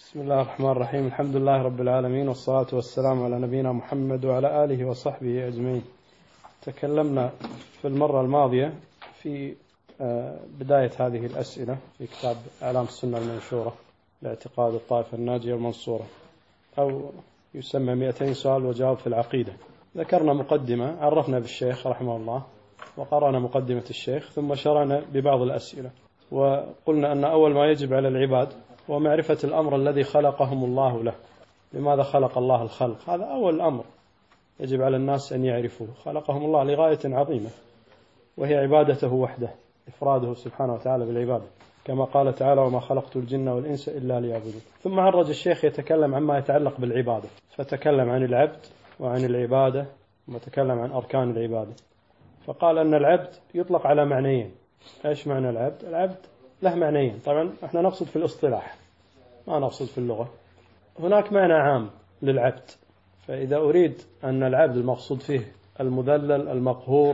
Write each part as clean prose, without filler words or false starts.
بسم الله الرحمن الرحيم. الحمد لله رب العالمين، والصلاة والسلام على نبينا محمد وعلى آله وصحبه أجمعين. تكلمنا في المرة الماضية في بداية هذه الأسئلة في كتاب أعلام السنة المنشورة لاعتقاد الطائفة الناجية المنصورة، أو يسمى 200 سؤال وجواب في العقيدة. ذكرنا مقدمة، عرفنا بالشيخ رحمه الله وقرأنا مقدمة الشيخ، ثم شرعنا ببعض الأسئلة، وقلنا أن أول ما يجب على العباد ومعرفة الأمر الذي خلقهم الله له. لماذا خلق الله الخلق؟ هذا أول أمر يجب على الناس أن يعرفوه. خلقهم الله لغاية عظيمة، وهي عبادته وحده، إفراده سبحانه وتعالى بالعبادة، كما قال تعالى: وما خلقت الجن والإنس إلا ليعبدون. ثم عرج الشيخ يتكلم عما يتعلق بالعبادة، فتكلم عن العبد وعن العبادة، وتكلم عن أركان العبادة، فقال أن العبد يطلق على معنيين. إيش معنى العبد؟ العبد له معنيين، طبعا احنا نقصد في الاصطلاح ما نقصد في اللغة. هناك معنى عام للعبد، فإذا أريد أن العبد المقصود فيه المذلل المقهور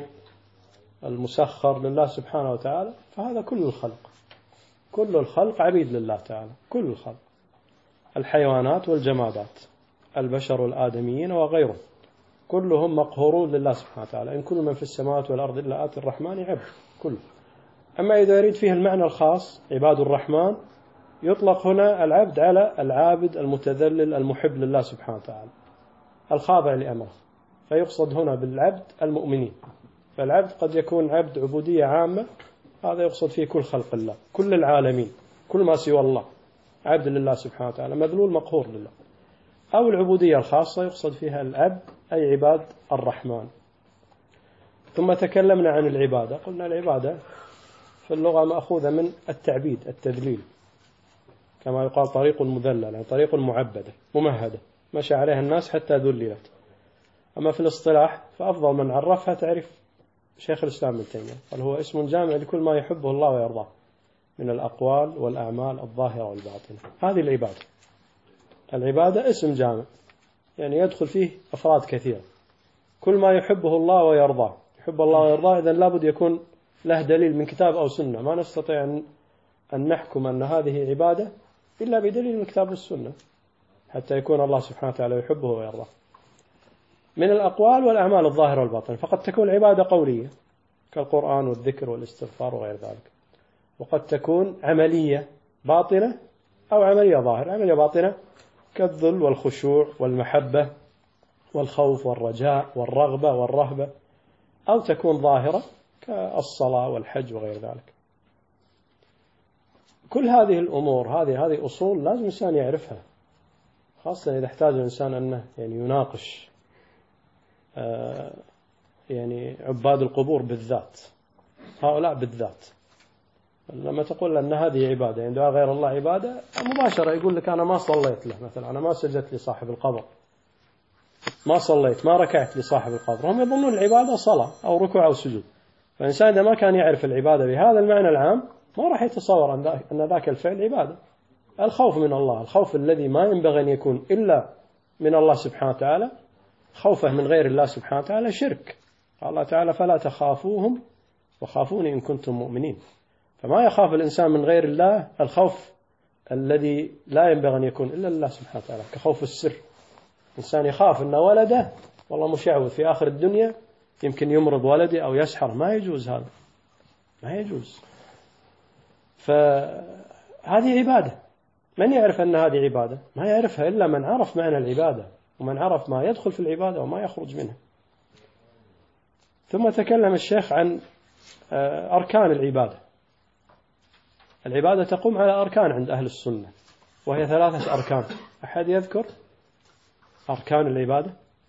المسخر لله سبحانه وتعالى، فهذا كل الخلق. كل الخلق عبيد لله تعالى، كل الخلق، الحيوانات والجمادات، البشر والآدميين وغيرهم، كلهم مقهورون لله سبحانه وتعالى. إن كل من في السماوات والأرض إلا آتي الرحمن عبد، كله. أما إذا يريد فيه المعنى الخاص عباد الرحمن، يطلق هنا العبد على العابد المتذلل المحب لله سبحانه وتعالى الخاضع لأمره، فيقصد هنا بالعبد المؤمنين. فالعبد قد يكون عبد عبودية عامة، هذا يقصد فيه كل خلق الله، كل العالمين، كل ما سوى الله عبد لله سبحانه وتعالى، مذلول مقهور لله. أو العبودية الخاصة يقصد فيها العبد أي عباد الرحمن. ثم تكلمنا عن العبادة، قلنا العبادة في اللغة مأخوذة من التعبيد، التذليل، كما يقال طريق مذلل، يعني طريق معبدة ممهدة مشى عليها الناس حتى ذللت. أما في الاصطلاح فأفضل من عرفها تعرف شيخ الإسلام ابن تيمية، قال هو اسم جامع لكل ما يحبه الله ويرضاه من الأقوال والأعمال الظاهرة والباطنة. هذه العبادة. العبادة اسم جامع، يعني يدخل فيه أفراد كثيرة، كل ما يحبه الله ويرضاه. يحب الله ويرضاه، إذن لابد يكون له دليل من كتاب أو سنة. ما نستطيع أن نحكم أن هذه عبادة إلا بدليل من كتاب والسنة حتى يكون الله سبحانه وتعالى يحبه ويرضاه. من الأقوال والأعمال الظاهرة والباطنة، فقد تكون عبادة قولية كالقرآن والذكر والاستغفار وغير ذلك، وقد تكون عملية باطنة أو عملية ظاهرة. عملية باطنة كالذل والخشوع والمحبة والخوف والرجاء والرغبة والرهبة، أو تكون ظاهرة كالصلاة والحج وغير ذلك. كل هذه الأمور، هذه أصول لازم الإنسان يعرفها، خاصة إذا احتاج الإنسان أنه يعني يناقش يعني عباد القبور بالذات، هؤلاء بالذات. لما تقول أن هذه عبادة، يعني دعاء غير الله عبادة، مباشرة يقول لك أنا ما صليت له، مثلا أنا ما سجدت لصاحب القبر، ما صليت، ما ركعت لصاحب القبر. هم يظنون العبادة صلاة أو ركوع أو سجود. فالإنسان إذا ما كان يعرف العبادة بهذا المعنى العام، ما راح يتصور أن ذاك الفعل عبادة. الخوف من الله، الخوف الذي ما ينبغي أن يكون إلا من الله سبحانه وتعالى، خوفه من غير الله سبحانه وتعالى شرك. قال الله تعالى: فلا تخافوهم وخافوني إن كنتم مؤمنين. فما يخاف الإنسان من غير الله الخوف الذي لا ينبغي أن يكون إلا لله سبحانه وتعالى، كخوف السر. الإنسان يخاف أن ولده والله مشعوذ في آخر الدنيا يمكن يمرض ولدي أو يسحر. ما يجوز هذا، ما يجوز. فهذه عبادة. من يعرف أن هذه عبادة؟ ما يعرفها إلا من عرف معنى العبادة، ومن عرف ما يدخل في العبادة وما يخرج منها. ثم تكلم الشيخ عن أركان العبادة. العبادة تقوم على أركان عند أهل السنة، وهي 3 أركان. أحد يذكر أركان العبادة؟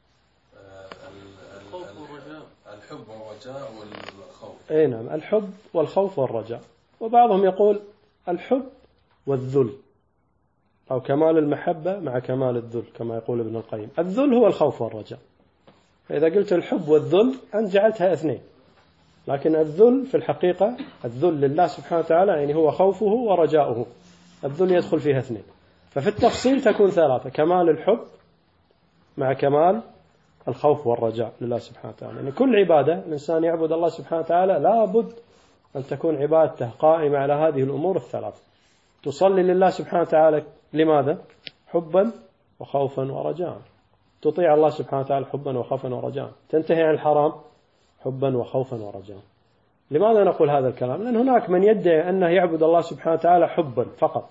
الحب والرجاء والخوف. أي نعم، الحب والخوف والرجاء. وبعضهم يقول الحب والذل، أو كمال المحبة مع كمال الذل، كما يقول ابن القيم. الذل هو الخوف والرجاء. فإذا قلت الحب والذل أنت جعلتها 2، لكن الذل في الحقيقة الذل لله سبحانه وتعالى يعني هو خوفه ورجاؤه. الذل يدخل فيها 2، ففي التفصيل تكون 3: كمال الحب مع كمال الخوف والرجاء لله سبحانه وتعالى. يعني كل عبادة الإنسان يعبد الله سبحانه وتعالى لابد أن تكون عبادته قائمة على هذه الأمور 3. تصلي لله سبحانه وتعالى لماذا؟ حبا وخوفا ورجاء. تطيع الله سبحانه وتعالى حبا وخوفا ورجاء، تنتهي عن الحرام حبا وخوفا ورجاء. لماذا نقول هذا الكلام؟ لأن هناك من يدعي أنه يعبد الله سبحانه وتعالى حبا فقط،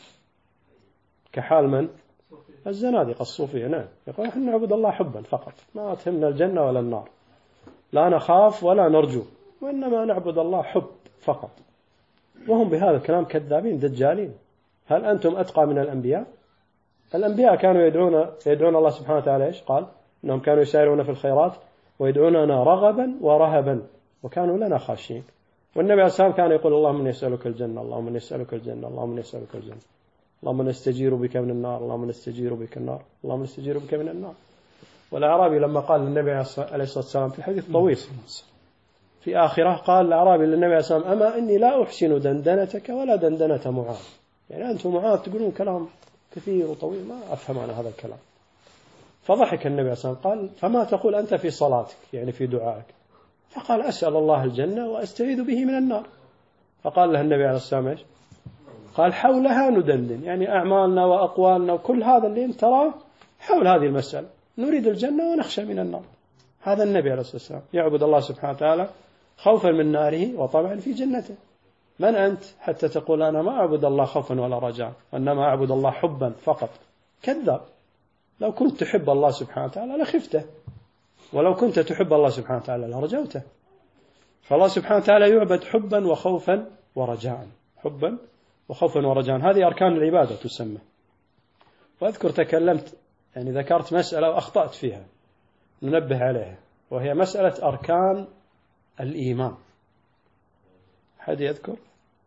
كحال من؟ الزنادقة الصوفية. نعم، يقول نحن نعبد الله حبا فقط، ما تهمنا الجنة ولا النار، لا نخاف ولا نرجو، وإنما نعبد الله حب فقط. وهم بهذا الكلام كذابين دجالين. هل أنتم أتقى من الأنبياء؟ الأنبياء كانوا يدعون الله سبحانه وتعالى إيش قال؟ أنهم كانوا يسارعون في الخيرات ويدعوننا رغبا ورهبا وكانوا لنا خاشعين. والنبي عليه الصلاة والسلام كان يقول اللهم إني أسألك الجنة، اللهم إني أسألك الجنة، اللهم إني أسألك الجنة، اللهم نستجير بك من النار، اللهم نستجير بك النار، اللهم نستجير بك من النار. والأعرابي لما قال للنبي عليه الصلاة والسلام في حديث طويل في آخره، قال الأعرابي للنبي عليه الصلاة والسلام أما إني لا أحسن دندنتك ولا دندنة معاذ. يعني أنتم معاذ تقولون كلام كثير وطويل، ما أفهم أنا هذا الكلام. فضحك النبي عليه الصلاة والسلام قال فما تقول أنت في صلاتك، يعني في دعائك؟ فقال أسأل الله الجنة وأستعيذ به من النار. فقال له النبي عليه الصلاة والسلام قال حولها ندندن، يعني أعمالنا وأقوالنا وكل هذا اللي انت تراه حول هذه المسألة، نريد الجنة ونخشى من النار. هذا النبي عليه الصلاة والسلام يعبد الله سبحانه وتعالى خوفا من ناره وطمعا في جنته. من أنت حتى تقول أنا ما أعبد الله خوفا ولا رجاء، وإنما أعبد الله حبا فقط؟ كذاب. لو كنت تحب الله سبحانه وتعالى لخفته، ولو كنت تحب الله سبحانه وتعالى لرجوته. فالله سبحانه وتعالى يعبد حبا وخوفا ورجاء، حبا وخوفا ورجاء. هذه أركان العبادة تسمى. وأذكر تكلمت يعني ذكرت مسألة وأخطأت فيها ننبه عليها، وهي مسألة أركان الإيمان. حد يذكر؟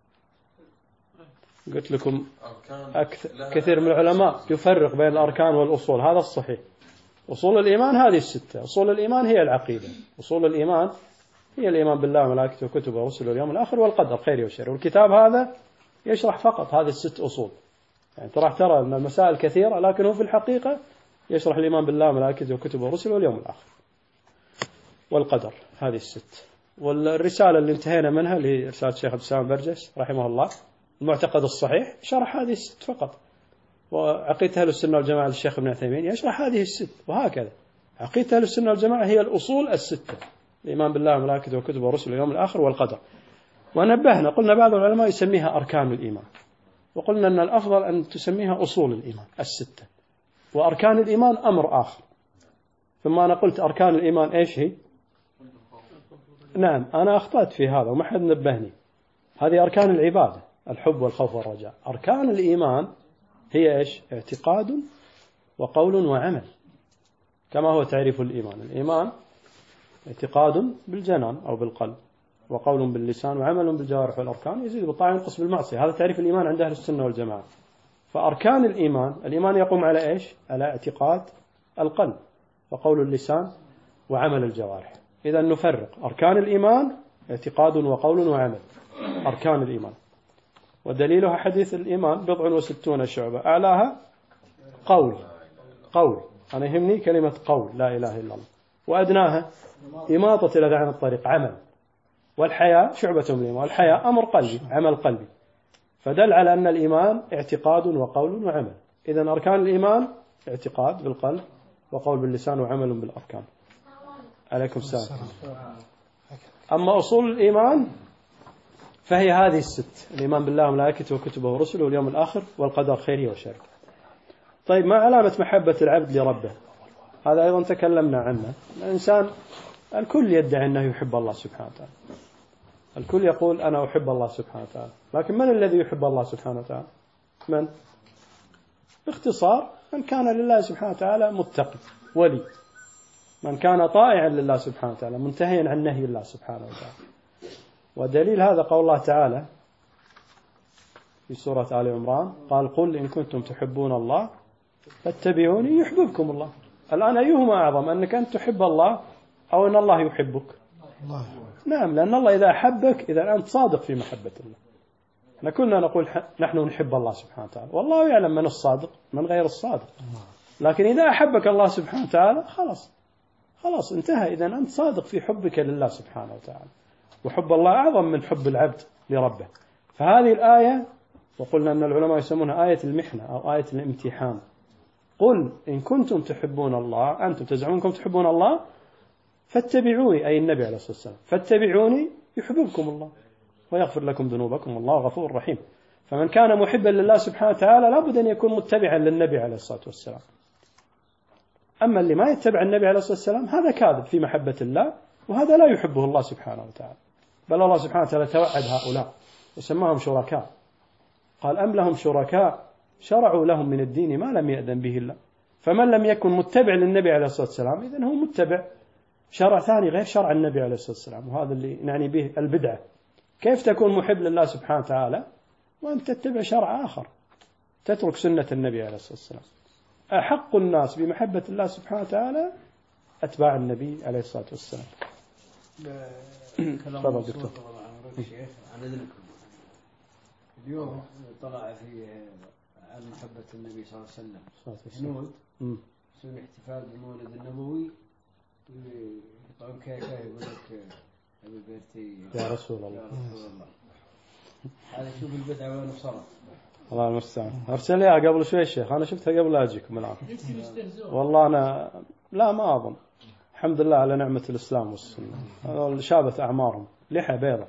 قلت لكم كثير من العلماء يفرق بين الأركان والأصول، هذا الصحيح. أصول الإيمان هذه الستة. أصول الإيمان هي العقيدة، أصول الإيمان هي الإيمان بالله وملائكته وكتبه ورسله واليوم الآخر والقدر خيره وشره. والكتاب هذا يشرح فقط هذه الست أصول. يعني ترى أن المسائل كثيرة، لكن هو في الحقيقة يشرح الإيمان بالله وملائكته وكتبه ورسله واليوم الآخر والقدر، هذه الست. والرسالة اللي انتهينا منها لرسالة الشيخ عبد السلام برجس رحمه الله المعتقد الصحيح شرح هذه الست فقط. وعقيدة أهل السنة والجماعة للشيخ ابن عثيمين يشرح هذه الست، وهكذا. عقيدة أهل السنة والجماعة هي الأصول الستة: الإيمان بالله وملائكته وكتبه ورسله واليوم الآخر والقدر. ونبهنا قلنا بعض العلماء يسميها أركان الإيمان، وقلنا أن الأفضل أن تسميها أصول الإيمان الستة، وأركان الإيمان أمر آخر. ثم أنا قلت أركان الإيمان إيش هي؟ نعم، أنا أخطأت في هذا وما حد نبهني. هذه أركان العبادة: الحب والخوف والرجاء. أركان الإيمان هي إيش؟ اعتقاد وقول وعمل، كما هو تعريف الإيمان. الإيمان اعتقاد بالجنان أو بالقلب، وقول باللسان، وعمل بالجوارح والأركان، يزيد بالطاعة وينقص بالمعصية. هذا تعريف الإيمان عند أهل السنة والجماعة. فأركان الإيمان يقوم على إيش؟ على اعتقاد القلب وقول اللسان وعمل الجوارح. إذا نفرق أركان الإيمان: اعتقاد وقول وعمل، أركان الإيمان. ودليلها حديث الإيمان 67 شعبة، أعلاها قول. أنا يهمني كلمة قول لا إله إلا الله. وأدناها إماطة الأذى عن الطريق، عمل. والحياة شعبة من الإيمان، والحياة أمر قلبي، عمل قلبي. فدل على أن الإيمان اعتقاد وقول وعمل. إذن أركان الإيمان اعتقاد بالقلب وقول باللسان وعمل بالأركان. عليكم السلام. أما أصول الإيمان فهي هذه الست: الإيمان بالله وملائكته وكتبه ورسله واليوم الآخر والقدر خيره وشره. طيب، ما علامة محبة العبد لربه؟ هذا أيضا تكلمنا عنه. الإنسان الكل يدعي أنه يحب الله سبحانه وتعالى، الكل يقول أنا أحب الله سبحانه وتعالى، لكن من الذي يحب الله سبحانه وتعالى؟ من؟ باختصار: من كان لله سبحانه وتعالى متقي ولي، من كان طائعا لله سبحانه وتعالى منتهيا عن نهي الله سبحانه وتعالى. ودليل هذا قول الله تعالى في سورة آل عمران: قال قل إن كنتم تحبون الله فاتبعوني يحببكم الله. الآن أيهما أعظم، أنك أنت تحب الله أو أن الله يحبك؟ الله. نعم، لأن الله إذا أحبك إذا أنت صادق في محبة الله. احنا كنا نقول نحن نحب الله سبحانه وتعالى، والله يعلم من الصادق من غير الصادق. لكن إذا أحبك الله سبحانه وتعالى خلاص انتهى. إذا أنت صادق في حبك لله سبحانه وتعالى، وحب الله أعظم من حب العبد لربه. فهذه الآية وقلنا أن العلماء يسمونها آية المحنة أو آية الامتحان. قل إن كنتم تحبون الله، أنتم تزعمونكم تحبون الله فاتبعوني، أي النبي عليه الصلاة والسلام، فاتبعوني يحببكم الله ويغفر لكم ذنوبكم والله غفور رحيم. فمن كان محبا لله سبحانه وتعالى لابد أن يكون متبعا للنبي عليه الصلاة والسلام. أما اللي ما يتبع النبي عليه الصلاة والسلام هذا كاذب في محبة الله، وهذا لا يحبه الله سبحانه وتعالى. بل الله سبحانه وتعالى توعد هؤلاء وسماهم شركاء، قال أم لهم شركاء شرعوا لهم من الدين ما لم يأذن به الله. فمن لم يكن متبع للنبي عليه الصلاة والسلام إذن هو متبع شرع ثاني غير شرع النبي عليه الصلاة والسلام، وهذا اللي نعني به البدعة. كيف تكون محب لله سبحانه وتعالى وأنت تتبع شرع آخر، تترك سنة النبي عليه الصلاة والسلام؟ أحق الناس بمحبة الله سبحانه وتعالى أتباع النبي عليه الصلاة والسلام. تفضل دكتور. عن إذنكم، اليوم طلع في عن محبة النبي صلى الله عليه وسلم هنود يسوون احتفال بالمولد النبوي، يقطعون كيكة يقول لك أبي بيرتي يا رسول الله. هذا شوف البدعة وين وصلت. الله المستعان. أرسل لي قبل شوي الشيخ، أنا شفتها قبل لا أجيكم الآن. والله أنا لا ما أظن. الحمد لله على نعمة الإسلام والسنة. شابت أعمارهم، لحى بيضة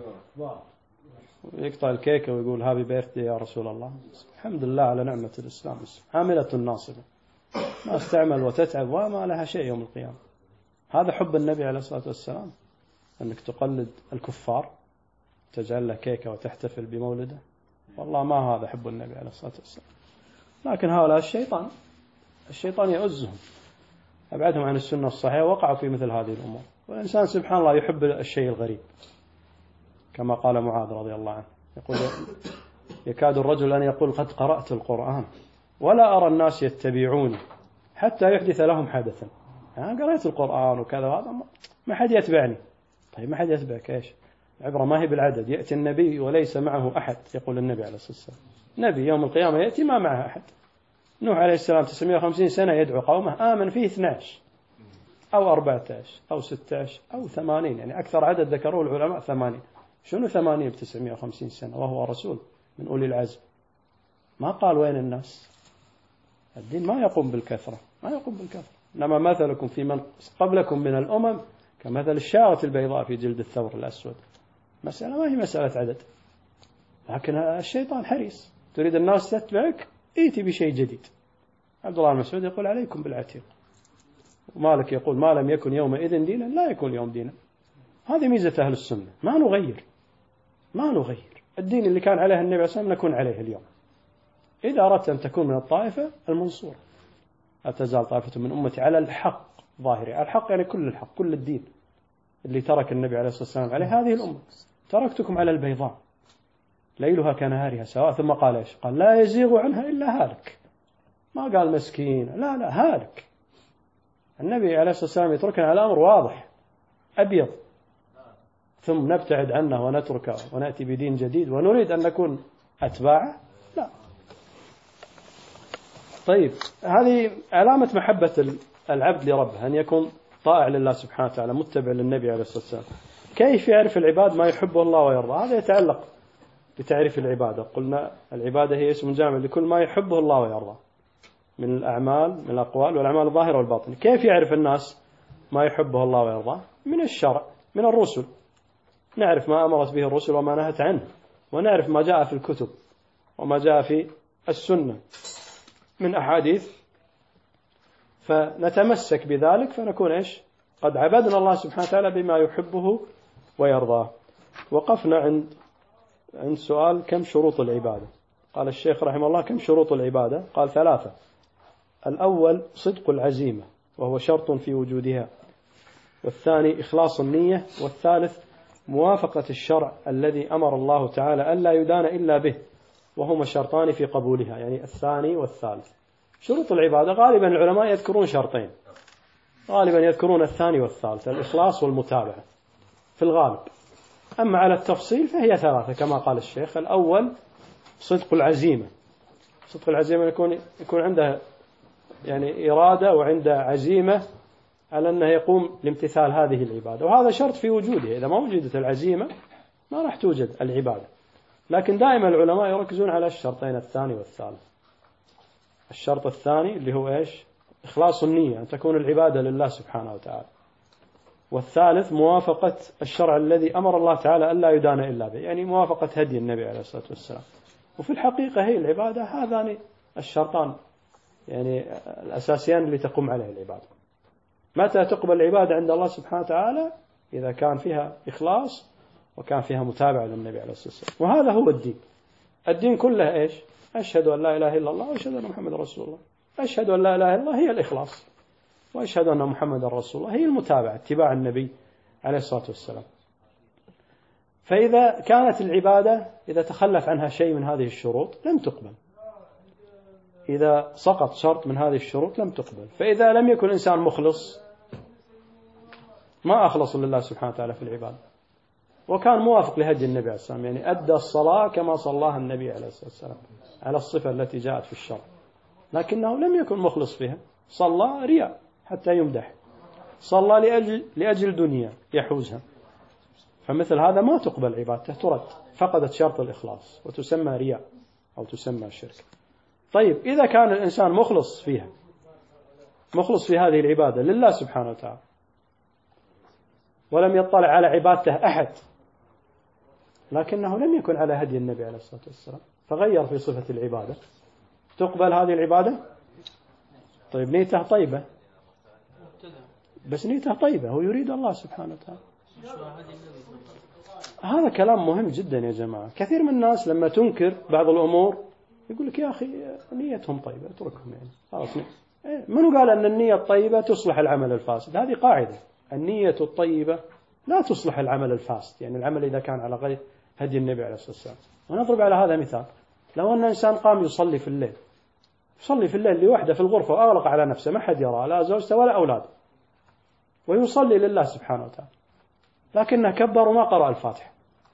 يقطع الكيكة ويقول هابي بيرثدي يا رسول الله. الحمد لله على نعمة الإسلام. عاملة ناصبة ما استعمل وتتعب وما لها شيء يوم القيامة. هذا حب النبي عليه الصلاة والسلام، أنك تقلد الكفار تجعل له كيكة وتحتفل بمولده. والله ما هذا حب النبي عليه الصلاة والسلام. لكن هؤلاء الشيطان يؤزهم، أبعدهم عن السنة الصحيحة، وقعوا في مثل هذه الأمور. والإنسان سبحان الله يحب الشيء الغريب، كما قال معاذ رضي الله عنه، يقول يكاد الرجل أن يقول قد قرأت القرآن ولا أرى الناس يتبعوني حتى يحدث لهم حدثا. يعني قرأت القرآن وكذا هذا ما حد يتبعني. طيب ما حد يتبعك إيش؟ العبرة ما هي بالعدد. يأتي النبي وليس معه أحد، يقول النبي عليه الصلاة والسلام. نبي يوم القيامة يأتي ما معه أحد. نوح عليه السلام 950 سنة يدعو قومه، آمن فيه 12 أو 14 أو 16 أو 80، يعني أكثر عدد ذكروه العلماء 80. شنو 80 ب950 سنة وهو رسول من أولي العزم؟ ما قال وين الناس. الدين ما يقوم بالكثرة، ما يقوم بالكثرة. إنما مثلكم في من قبلكم من الأمم كمثل الشارة البيضاء في جلد الثور الأسود. مسألة ما هي مسألة عدد، لكن الشيطان حريص، تريد الناس تتبعك ائتي بشيء جديد. عبد الله المسعود يقول عليكم بالعتيق، ومالك يقول ما لم يكن يومئذ دينا لا يكون اليوم دينا. هذه ميزة أهل السنة، ما نغير الدين اللي كان عليه النبي عليه الصلاة والسلام نكون عليه اليوم. إذا أردت أن تكون من الطائفة المنصورة، لا تزال طائفة من أمتي على الحق ظاهري. الحق يعني كل الحق، كل الدين اللي ترك النبي عليه الصلاة والسلام عليه هذه الأمة. تركتكم على البيضاء ليلها كنهارها سواء. ثم قال إيش؟ قال لا يزيغ عنها إلا هالك. ما قال مسكين، لا هالك. النبي عليه الصلاة والسلام يتركنا على أمر واضح أبيض، ثم نبتعد عنه ونتركه ونأتي بدين جديد ونريد أن نكون أتباعه؟ لا. طيب هذه علامة محبة العبد لربه، أن يكون طائع لله سبحانه وتعالى متبع للنبي عليه الصلاة والسلام. كيف يعرف العباد ما يحبه الله ويرضى؟ هذا يتعلق بتعريف العبادة. قلنا العبادة هي اسم جامع لكل ما يحبه الله ويرضى من الأعمال، من الأقوال والأعمال الظاهرة والباطنة. كيف يعرف الناس ما يحبه الله ويرضى؟ من الشرع، من الرسل. نعرف ما أمرت به الرسل وما نهت عنه، ونعرف ما جاء في الكتب وما جاء في السنة من أحاديث، فنتمسك بذلك فنكون إيش؟ قد عبدنا الله سبحانه وتعالى بما يحبه ويرضاه. وقفنا عند سؤال كم شروط العبادة. قال الشيخ رحمه الله كم شروط العبادة؟ قال 3. الأول صدق العزيمة وهو شرط في وجودها، والثاني إخلاص النية، والثالث موافقة الشرع الذي أمر الله تعالى ألا يدان إلا به، وهما شرطان في قبولها، يعني الثاني والثالث. شروط العبادة غالبا العلماء يذكرون شرطين، غالبا يذكرون الثاني والثالث، الإخلاص والمتابعة في الغالب. أما على التفصيل فهي 3 كما قال الشيخ. الأول صدق العزيمة. صدق العزيمة يكون عنده يعني إرادة وعنده عزيمة على أنه يقوم لامتثال هذه العبادة، وهذا شرط في وجودها. إذا ما وجدت العزيمة ما راح توجد العبادة. لكن دائما العلماء يركزون على الشرطين الثاني والثالث. الشرط الثاني اللي هو إيش؟ إخلاص النية، أن تكون العبادة لله سبحانه وتعالى. والثالث موافقة الشرع الذي أمر الله تعالى ألا يدان إلا به، يعني موافقة هدي النبي عليه الصلاة والسلام. وفي الحقيقة هي العبادة هذان الشرطان يعني الأساسيان اللي تقوم عليه العبادة. متى تقبل العبادة عند الله سبحانه وتعالى؟ إذا كان فيها إخلاص وكان فيها متابعة للنبي عليه الصلاة والسلام. وهذا هو الدين. الدين كله إيش؟ أشهد أن لا إله إلا الله وأشهد أن محمد رسول الله. أشهد أن لا إله إلا الله هي الإخلاص، وأشهد أن محمد رسول الله هي المتابعة، اتباع النبي عليه الصلاة والسلام. فإذا كانت العبادة إذا تخلف عنها شيء من هذه الشروط لم تقبل، إذا سقط شرط من هذه الشروط لم تقبل. فإذا لم يكن إنسان مخلص ما أخلص لله سبحانه وتعالى في العبادة، وكان موافق لهدي النبي عليه الصلاة والسلام، يعني أدى الصلاة كما صلاها النبي عليه الصلاة والسلام على الصفة التي جاءت في الشرع، لكنه لم يكن مخلص فيها، صلى رياء حتى يمدح، صلى لأجل دنيا يحوزها، فمثل هذا ما تقبل عبادته، ترد، فقدت شرط الإخلاص وتسمى رياء أو تسمى شرك. طيب إذا كان الإنسان مخلص فيها، مخلص في هذه العبادة لله سبحانه وتعالى، ولم يطلع على عبادته أحد، لكنه لم يكن على هدي النبي عليه الصلاة والسلام فغير في صفة العبادة، تقبل هذه العبادة؟ طيب نيته طيبة، بس نيته طيبة، هو يريد الله سبحانه وتعالى. هذا كلام مهم جدا يا جماعة. كثير من الناس لما تنكر بعض الأمور يقول لك يا أخي نيتهم طيبة اتركهم، يعني خلاص. منو قال أن النية الطيبة تصلح العمل الفاسد؟ هذه قاعدة، النية الطيبة لا تصلح العمل الفاسد، يعني العمل إذا كان على غير هدي النبي عليه الصلاة والسلام. ونضرب على هذا مثال، لو أن إنسان قام يصلي في الليل، يصلي في الليل لوحده في الغرفة وأغلق على نفسه، ما حد يرى، لا زوجته ولا أولاده، ويصلي لله سبحانه وتعالى، لكنه كبر وما قرأ الفاتحة،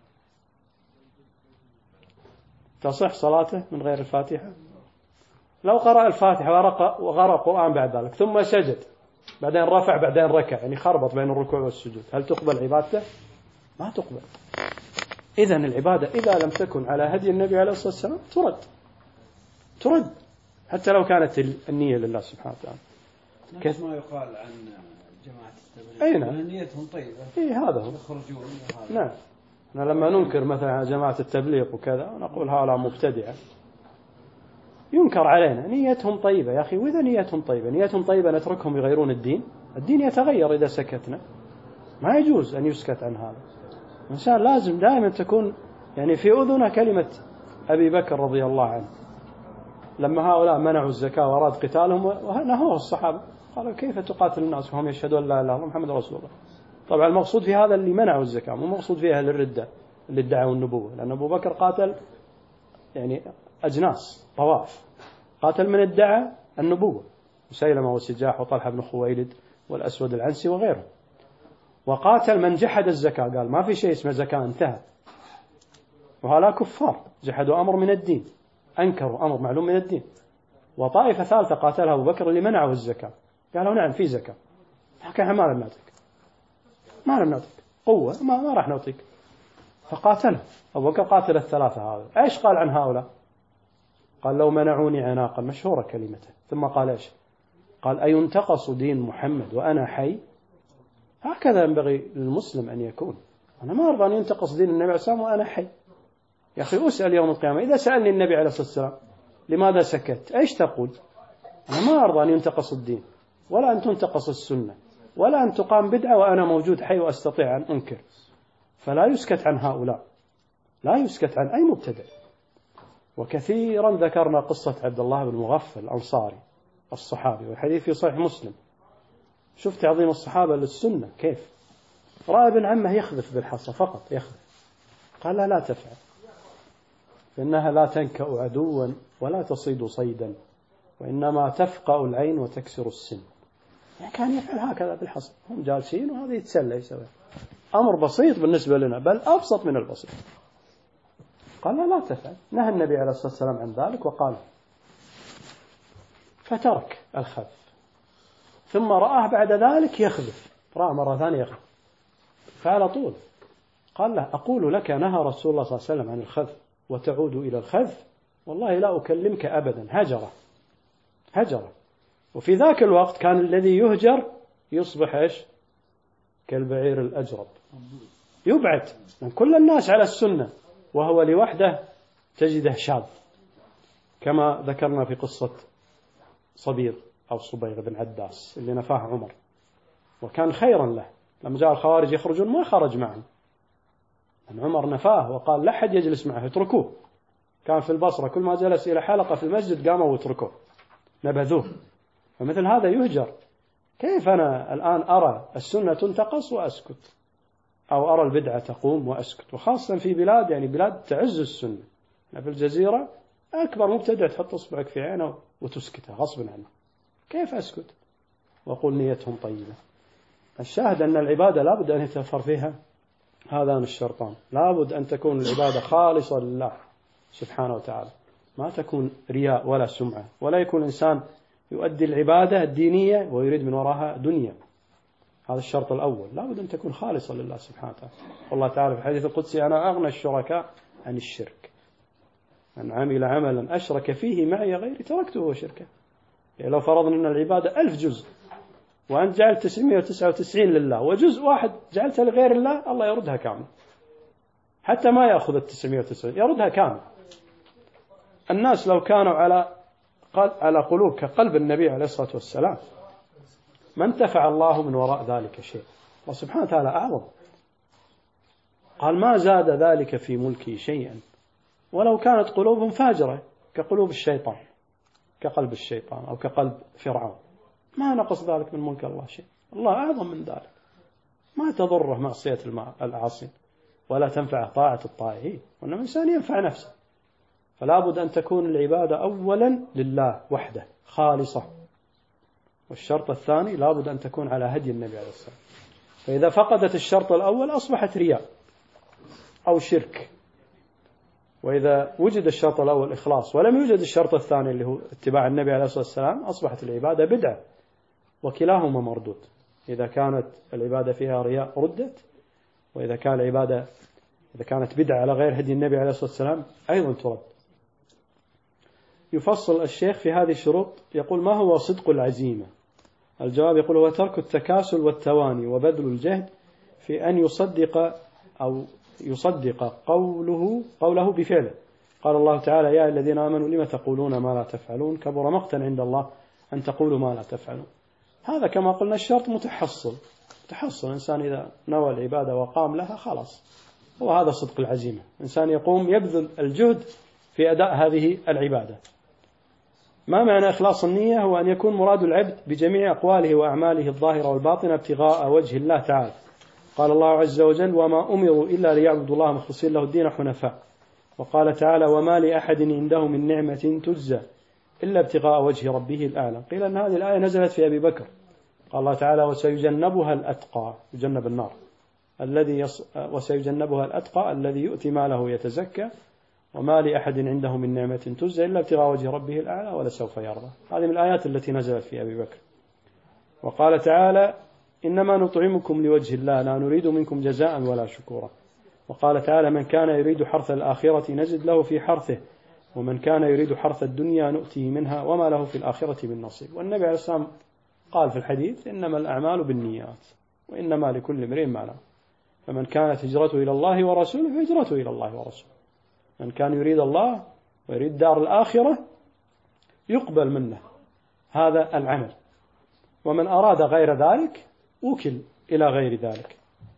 تصح صلاته من غير الفاتحة؟ لو قرأ الفاتحة وقرأ القرآن بعد ذلك ثم سجد، بعدين رفع، بعدين ركع، يعني خربط بين الركوع والسجود، هل تقبل عبادته؟ ما تقبل. إذن العبادة إذا لم تكن على هدي النبي عليه الصلاة والسلام ترد حتى لو كانت النية لله سبحانه وتعالى. نفس ما يقال عن جماعة التبليغ، نعم، نيتهم طيبة، هذا هو. نعم، لما ننكر مثلا على جماعة التبليغ وكذا ونقول هؤلاء مبتدعة، ينكر علينا نيتهم طيبة. يا أخي وإذا نيتهم طيبة، نيتهم طيبة نتركهم يغيرون الدين؟ الدين يتغير إذا سكتنا، ما يجوز أن يسكت عن هذا. الإنسان لازم دائما تكون يعني في أذنه كلمة أبي بكر رضي الله عنه لما هؤلاء منعوا الزكاة وأراد قتالهم ونهوه الصحابة، قالوا كيف تقاتل الناس وهم يشهدون لا إله إلا الله محمد رسول الله. طبعا المقصود في هذا اللي منعوا الزكاة، مو مقصود فيها أهل الردة اللي ادعوا النبوة، لأن أبو بكر قاتل يعني أجناس طوائف، قاتل من ادعى النبوة، مسيلمة وسجاح وطلحة بن خويلد والأسود العنسي وغيره، وقاتل من جحد الزكاة، قال ما في شيء اسمه زكاة، انتهى. وهؤلاء كفار جحدوا أمر من الدين، أنكروا أمر معلوم من الدين. وطائفة ثالثة قاتلها أبو بكر اللي منعوا الزكاة، قالوا نعم في زكاة، حكى ما لم نعطيك قوة، ما راح نعطيك، فقاتله أبو بكر، قاتل الثلاثة هذا. إيش قال عن هؤلاء؟ قال لو منعوني عناقا، مشهورة كلمته. ثم قال إيش؟ قال أينتقص دين محمد وأنا حي؟ هكذا ينبغي للمسلم أن يكون، أنا ما أرضى أن ينتقص دين النبي عليه الصلاة والسلام وأنا حي. يا أخي أسأل يوم القيامة، إذا سألني النبي عليه الصلاة والسلام لماذا سكت، إيش تقول؟ أنا ما أرضى أن ينتقص الدين، ولا أن تنتقص السنة، ولا أن تقام بدعة وأنا موجود حي وأستطيع أن أنكر. فلا يسكت عن هؤلاء، لا يسكت عن أي مبتدع. وكثيرا ذكرنا قصة عبد الله بن مغفل الأنصاري الصحابي، والحديث في صحيح مسلم. شفت عظيم الصحابة للسنة كيف رأى ابن عمه يخذف بالحصى فقط، يخذف، قال لا تفعل، فإنها لا تنكأ عدوا ولا تصيد صيدا، وإنما تفقأ العين وتكسر السن. يعني كان يفعل هكذا بالحصى، هم جالسين وهذا يتسلى يسوي أمر بسيط بالنسبة لنا، بل أبسط من البسيط. قال لا تفعل، نهى النبي عليه الصلاة والسلام عن ذلك وقال، فترك الخذف. ثم رآه بعد ذلك يخذف، رأى مرة ثانية يخذف، فعلى طول قال له أقول لك نهى رسول الله صلى الله عليه وسلم عن الخذف وتعود إلى الخذف والله لا أكلمك أبدا. هجرة. وفي ذاك الوقت كان الذي يهجر يصبح إيش؟ كالبعير الأجرب، يبعد من كل الناس على السنة وهو لوحده تجده شاذ، كما ذكرنا في قصة صبيغ أو صبيغ بن عداس اللي نفاه عمر، وكان خيرا له. لما جاء الخوارج يخرجون ما خرج معهم، أن عمر نفاه وقال لا حد يجلس معه، اتركوه. كان في البصرة كل ما جلس إلى حلقة في المسجد قاموا واتركوه، نبذوه. فمثل هذا يهجر. كيف أنا الآن أرى السنة تنتقص وأسكت، أو أرى البدعة تقوم وأسكت، وخاصة في بلاد يعني بلاد تعز السنة. في الجزيرة أكبر مبتدع تحط إصبعك في عينه وتسكته غصب عنه، كيف أسكت وأقول نيتهم طيبة؟ الشاهد أن العبادة لابد أن يتوفر فيها هذان الشرطان، لابد أن تكون العبادة خالصة لله سبحانه وتعالى، ما تكون رياء ولا سمعة، ولا يكون الإنسان يؤدي العبادة الدينية ويريد من وراها دنيا. هذا الشرط الأول، لابد أن تكون خالصة لله سبحانه وتعالى. والله تعالى في الحديث القدسي أنا أغنى الشركاء عن الشرك، من عمل عملا أشرك فيه معي غيري تركته وشركه. يعني لو فرضنا أن العبادة 1000 جزء وأنت جعلت 999 لله وجزء واحد جعلته لغير الله، الله يردها كامل، حتى ما يأخذ 999 يردها كامل. الناس لو كانوا على قلوب كقلب النبي عليه الصلاة والسلام ما انتفع الله من وراء ذلك شيء. الله سبحانه وتعالى أعظم، قال ما زاد ذلك في ملكي شيئا ولو كانت قلوبهم فاجرة كقلوب الشيطان، كقلب الشيطان أو كقلب فرعون، ما نقص ذلك من ملك الله شيء. الله أعظم من ذلك، ما تضره معصية العاصين ولا تنفع طاعة الطائعين، وإنما الإنسان ينفع نفسه. فلا بد أن تكون العبادة أولا لله وحده خالصة. والشرط الثاني لا بد أن تكون على هدي النبي عليه الصلاة والسلام. فإذا فقدت الشرط الأول أصبحت رياء أو شرك، وإذا وجد الشرط الأول إخلاص ولم يوجد الشرط الثاني اللي هو اتباع النبي عليه الصلاة والسلام أصبحت العبادة بدعة، وكلاهما مردود. إذا كانت العبادة فيها رياء ردت، وإذا كان العبادة إذا كانت بدعة على غير هدي النبي عليه الصلاة والسلام أيضا ترد. يفصل الشيخ في هذه الشروط، يقول ما هو صدق العزيمة؟ الجواب يقول هو ترك التكاسل والتواني وبذل الجهد في أن يصدق قوله بفعله. قال الله تعالى يا الذين آمنوا لما تقولون ما لا تفعلون كبر مقتا عند الله أن تقولوا ما لا تفعلون. هذا كما قلنا الشرط متحصل الإنسان إذا نوى العبادة وقام لها خلاص، وهذا صدق العزيمة. إنسان يقوم يبذل الجهد في أداء هذه العبادة. ما معنى إخلاص النية؟ هو أن يكون مراد العبد بجميع أقواله وأعماله الظاهرة والباطنة ابتغاء وجه الله تعالى. قال الله عز وجل وما أمروا إلا ليعبدوا الله مخلصين له الدين حنفاء. وقال تعالى وما لأحد عنده من نعمة تجزى إلا ابتغاء وجه ربه الأعلى. قيل أن هذه الآية نزلت في أبي بكر. قال الله تعالى وسيجنبها الأتقى، يجنب النار، وسيجنبها الأتقى الذي يؤتي ماله يتزكى وما لأحد عنده من نعمة تجزى إلا ابتغاء وجه ربه الأعلى ولسوف يرضى. هذه من الآيات التي نزلت في أبي بكر. وقال تعالى إنما نطعمكم لوجه الله لا نريد منكم جزاء ولا شكورا. وقال تعالى من كان يريد حرث الآخرة نزد له في حرثه ومن كان يريد حرث الدنيا نؤتيه منها وما له في الآخرة من نصيب. والنبي عليه الصلاة والسلام قال في الحديث إنما الأعمال بالنيات وإنما لكل امرئ ما نوى. فمن كانت هجرته إلى الله ورسوله فهجرته إلى الله ورسوله. من كان يريد الله ويريد دار الآخرة يقبل منه هذا العمل، ومن أراد غير ذلك وكل إلى غير ذلك.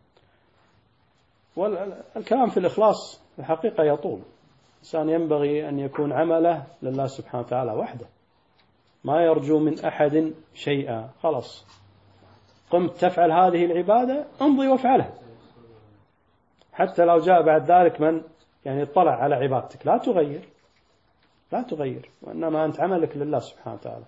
والكلام في الإخلاص الحقيقة يطول. الإنسان ينبغي أن يكون عمله لله سبحانه وتعالى وحده، ما يرجو من أحد شيئا. خلاص قمت تفعل هذه العبادة امضي وافعلها، حتى لو جاء بعد ذلك من يعني اطلع على عبادتك لا تغير، وإنما أنت عملك لله سبحانه وتعالى.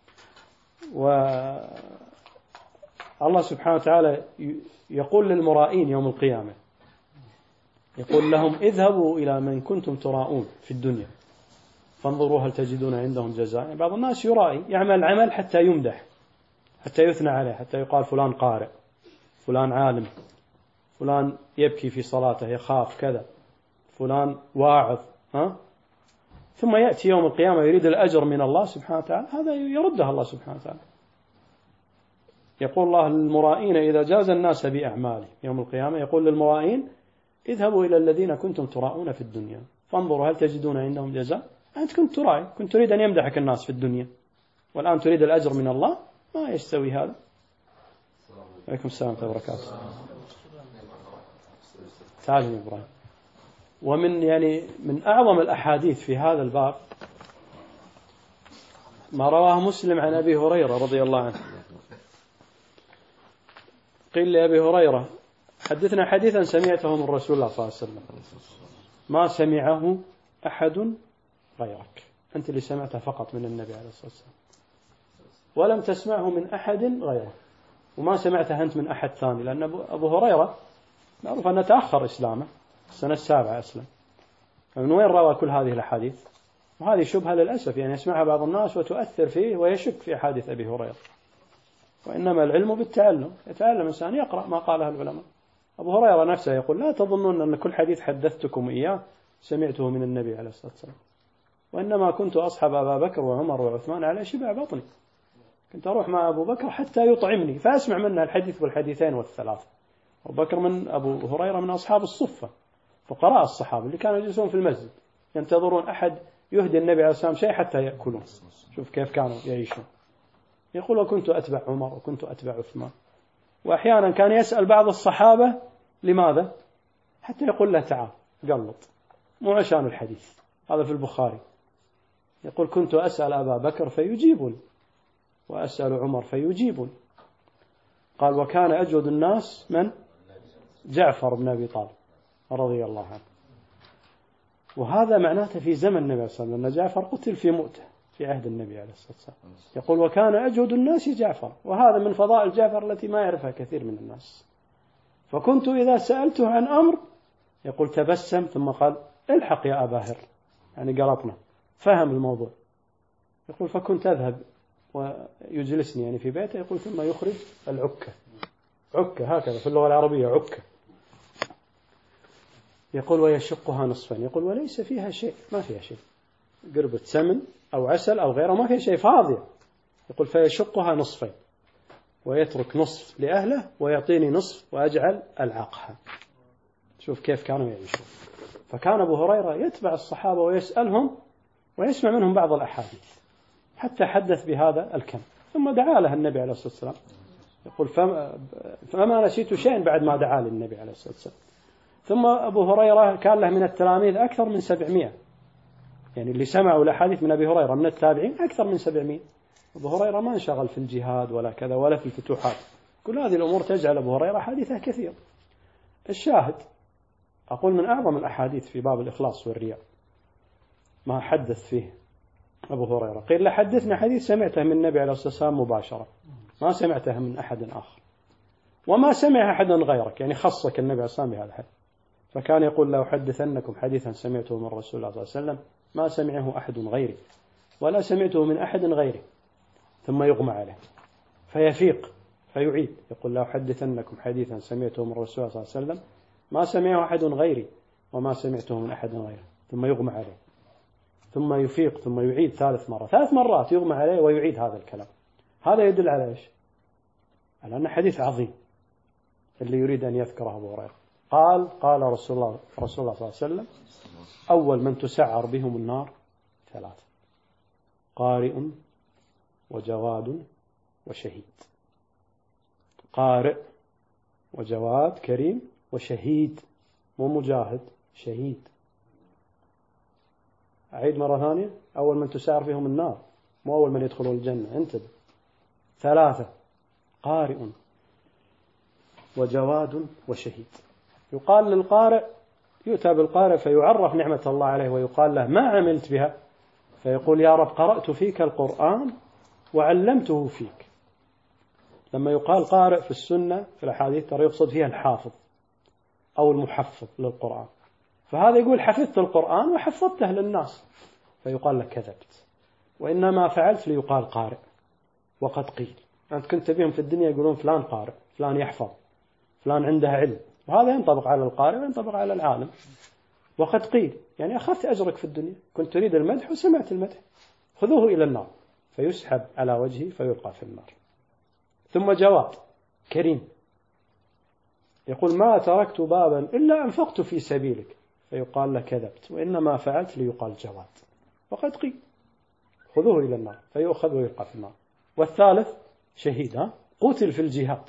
والله سبحانه وتعالى يقول للمرائين يوم القيامة، يقول لهم اذهبوا إلى من كنتم تراؤون في الدنيا فانظروا هل تجدون عندهم جزاء. يعني بعض الناس يرائي يعمل عمل حتى يمدح، حتى يثنى عليه، حتى يقال فلان قارئ، فلان عالم، فلان يبكي في صلاته يخاف كذا، فلان واعظ ثم يأتي يوم القيامة يريد الأجر من الله سبحانه وتعالى، هذا يردها الله سبحانه وتعالى. يقول الله للمرائين إذا جاز الناس بأعمالهم يوم القيامة، يقول للمرائين اذهبوا إلى الذين كنتم تراؤون في الدنيا فانظروا هل تجدون عندهم جزاء. أنت كنت ترائي، كنت تريد أن يمدحك الناس في الدنيا، والآن تريد الأجر من الله، ما يستوي هذا. عليكم السلام ورحمة الله وبركاته. تعال إبراهيم. ومن من أعظم الأحاديث في هذا الباب ما رواه مسلم عن أبي هريرة رضي الله عنه. قيل لأبي هريرة حدثنا حديثا سمعته من رسول الله صلى الله عليه وسلم ما سمعه أحد غيرك، أنت اللي سمعته فقط من النبي عليه الصلاة والسلام، ولم تسمعه من أحد غيره، وما سمعته أنت من أحد ثاني، لأن أبو هريرة معروف أنه تأخر إسلامه، السنة 7 أسلم. من وين روى كل هذه الأحاديث؟ وهذه شبهة للأسف، يسمعها بعض الناس وتؤثر فيه ويشك في أحاديث أبي هريرة. وإنما العلم بالتعلم، يتعلم الإنسان يقرأ ما قاله العلماء. أبو هريرة نفسه يقول لا تظنون أن كل حديث حدثتكم إياه سمعته من النبي عليه الصلاة والسلام، وإنما كنت أصحب أبا بكر وعمر وعثمان على شبع بطني، كنت أروح مع أبو بكر حتى يطعمني فأسمع منه الحديث والحديثين والثلاث. أبو بكر أبو هريرة من أصحاب الصفة، فقراء الصحابة اللي كانوا يجلسون في المسجد ينتظرون أحد يهدي النبي عليه الصلاة والسلام شيء حتى يأكلون. شوف كيف كانوا يعيشون. يقول وكنت أتبع عمر وكنت أتبع عثمان. وأحيانا كان يسأل بعض الصحابة لماذا؟ حتى يقول له تعال قلط، مو عشان الحديث. هذا في البخاري. يقول كنت أسأل أبا بكر فيجيبني وأسأل عمر فيجيبني. قال وكان أجود الناس من؟ جعفر بن أبي طالب رضي الله عنه. وهذا معناته في زمن النبي صلى الله عليه وسلم، أن جعفر قتل في مؤتة في عهد النبي عليه الصلاة والسلام. يقول وكان أجود الناس جعفر، وهذا من فضائل جعفر التي ما يعرفها كثير من الناس. فكنت إذا سألته عن أمر يقول تبسم ثم قال الحق يا أبا هر، قلطنا، فهم الموضوع. يقول فكنت أذهب ويجلسني في بيته، يقول ثم يخرج العكة، عكة هكذا في اللغة العربية عكة، يقول ويشقها نصفين، يقول وليس فيها شيء، ما فيها شيء، قربة سمن أو عسل أو غيره، ما فيها شيء، فاضية. يقول فيشقها نصفين ويترك نصف لأهله ويعطيني نصف وأجعل ألعقها. شوف كيف كانوا يعيشون. فكان أبو هريرة يتبع الصحابة ويسألهم ويسمع منهم بعض الأحاديث حتى حدث بهذا الكم. ثم دعا له النبي عليه الصلاة والسلام، يقول فما نسيت شيئا بعد ما دعا للنبي عليه الصلاة والسلام. ثم أبو هريرة كان له من التلاميذ أكثر من 700، اللي سمعوا الأحاديث من أبي هريرة من التابعين أكثر من 700. أبو هريرة ما انشغل في الجهاد ولا كذا ولا في الفتوحات، كل هذه الأمور تجعل أبو هريرة حديثه كثير. الشاهد أقول من أعظم الأحاديث في باب الإخلاص والرياء ما حدث فيه أبو هريرة. قيل له حدثنا حديث سمعته من النبي عليه الصلاة والسلام مباشرة، ما سمعته من أحد آخر، وما سمع أحد غيرك، خصك النبي عليه الصلاة والسلام بهذا الحديث. فكان يقول لا أحدثنكم حديثا سمعته من رسول الله صلى الله عليه وسلم ما سمعه أحد غيري ولا سمعته من أحد غيري، ثم يغمى عليه فيفيق فيعيد، يقول لا أحدثنكم حديثا سمعته من رسول الله صلى الله عليه وسلم ما سمعه أحد غيري وما سمعته من أحد غيره، ثم يغمى عليه ثم يفيق ثم يعيد 3 مرات يغمى عليه ويعيد هذا الكلام. هذا يدل على إيش؟ على أنه حديث عظيم اللي يريد أن يذكره أبو هريرة. قال رسول الله صلى الله عليه وسلم أول من تسعر بهم النار 3: قارئ وجواد وشهيد. قارئ وجواد كريم وشهيد، ومجاهد شهيد. أعيد مرة ثانية، أول من تسعر فيهم النار، مو أول من يدخلون الجنة، انتبه. 3: قارئ وجواد وشهيد. يقال للقارئ، يؤتى بالقارئ فيعرف نعمة الله عليه ويقال له ما عملت بها، فيقول يا رب قرأت فيك القرآن وعلمته فيك. لما يقال قارئ في السنة في الأحاديث ترى يقصد فيها الحافظ أو المحفظ للقرآن، فهذا يقول حفظت القرآن وحفظته للناس، فيقال لك كذبت، وإنما فعلت ليقال قارئ. وقد قيل أنت كنت بهم في الدنيا يقولون فلان قارئ، فلان يحفظ، فلان عنده علم، وهذا ينطبق على القارئ وينطبق على العالم. وقد قيل يعني أخذت أجرك في الدنيا، كنت تريد المدح وسمعت المدح، خذوه إلى النار فيسحب على وجهه فيلقى في النار. ثم جواد كريم يقول ما تركت بابا إلا أنفقت في سبيلك، فيقال له كذبت وإنما فعلت ليقال جواد. وقد قيل خذوه إلى النار فيؤخذ ويلقى في النار. والثالث شهيد قتل في الجهاد،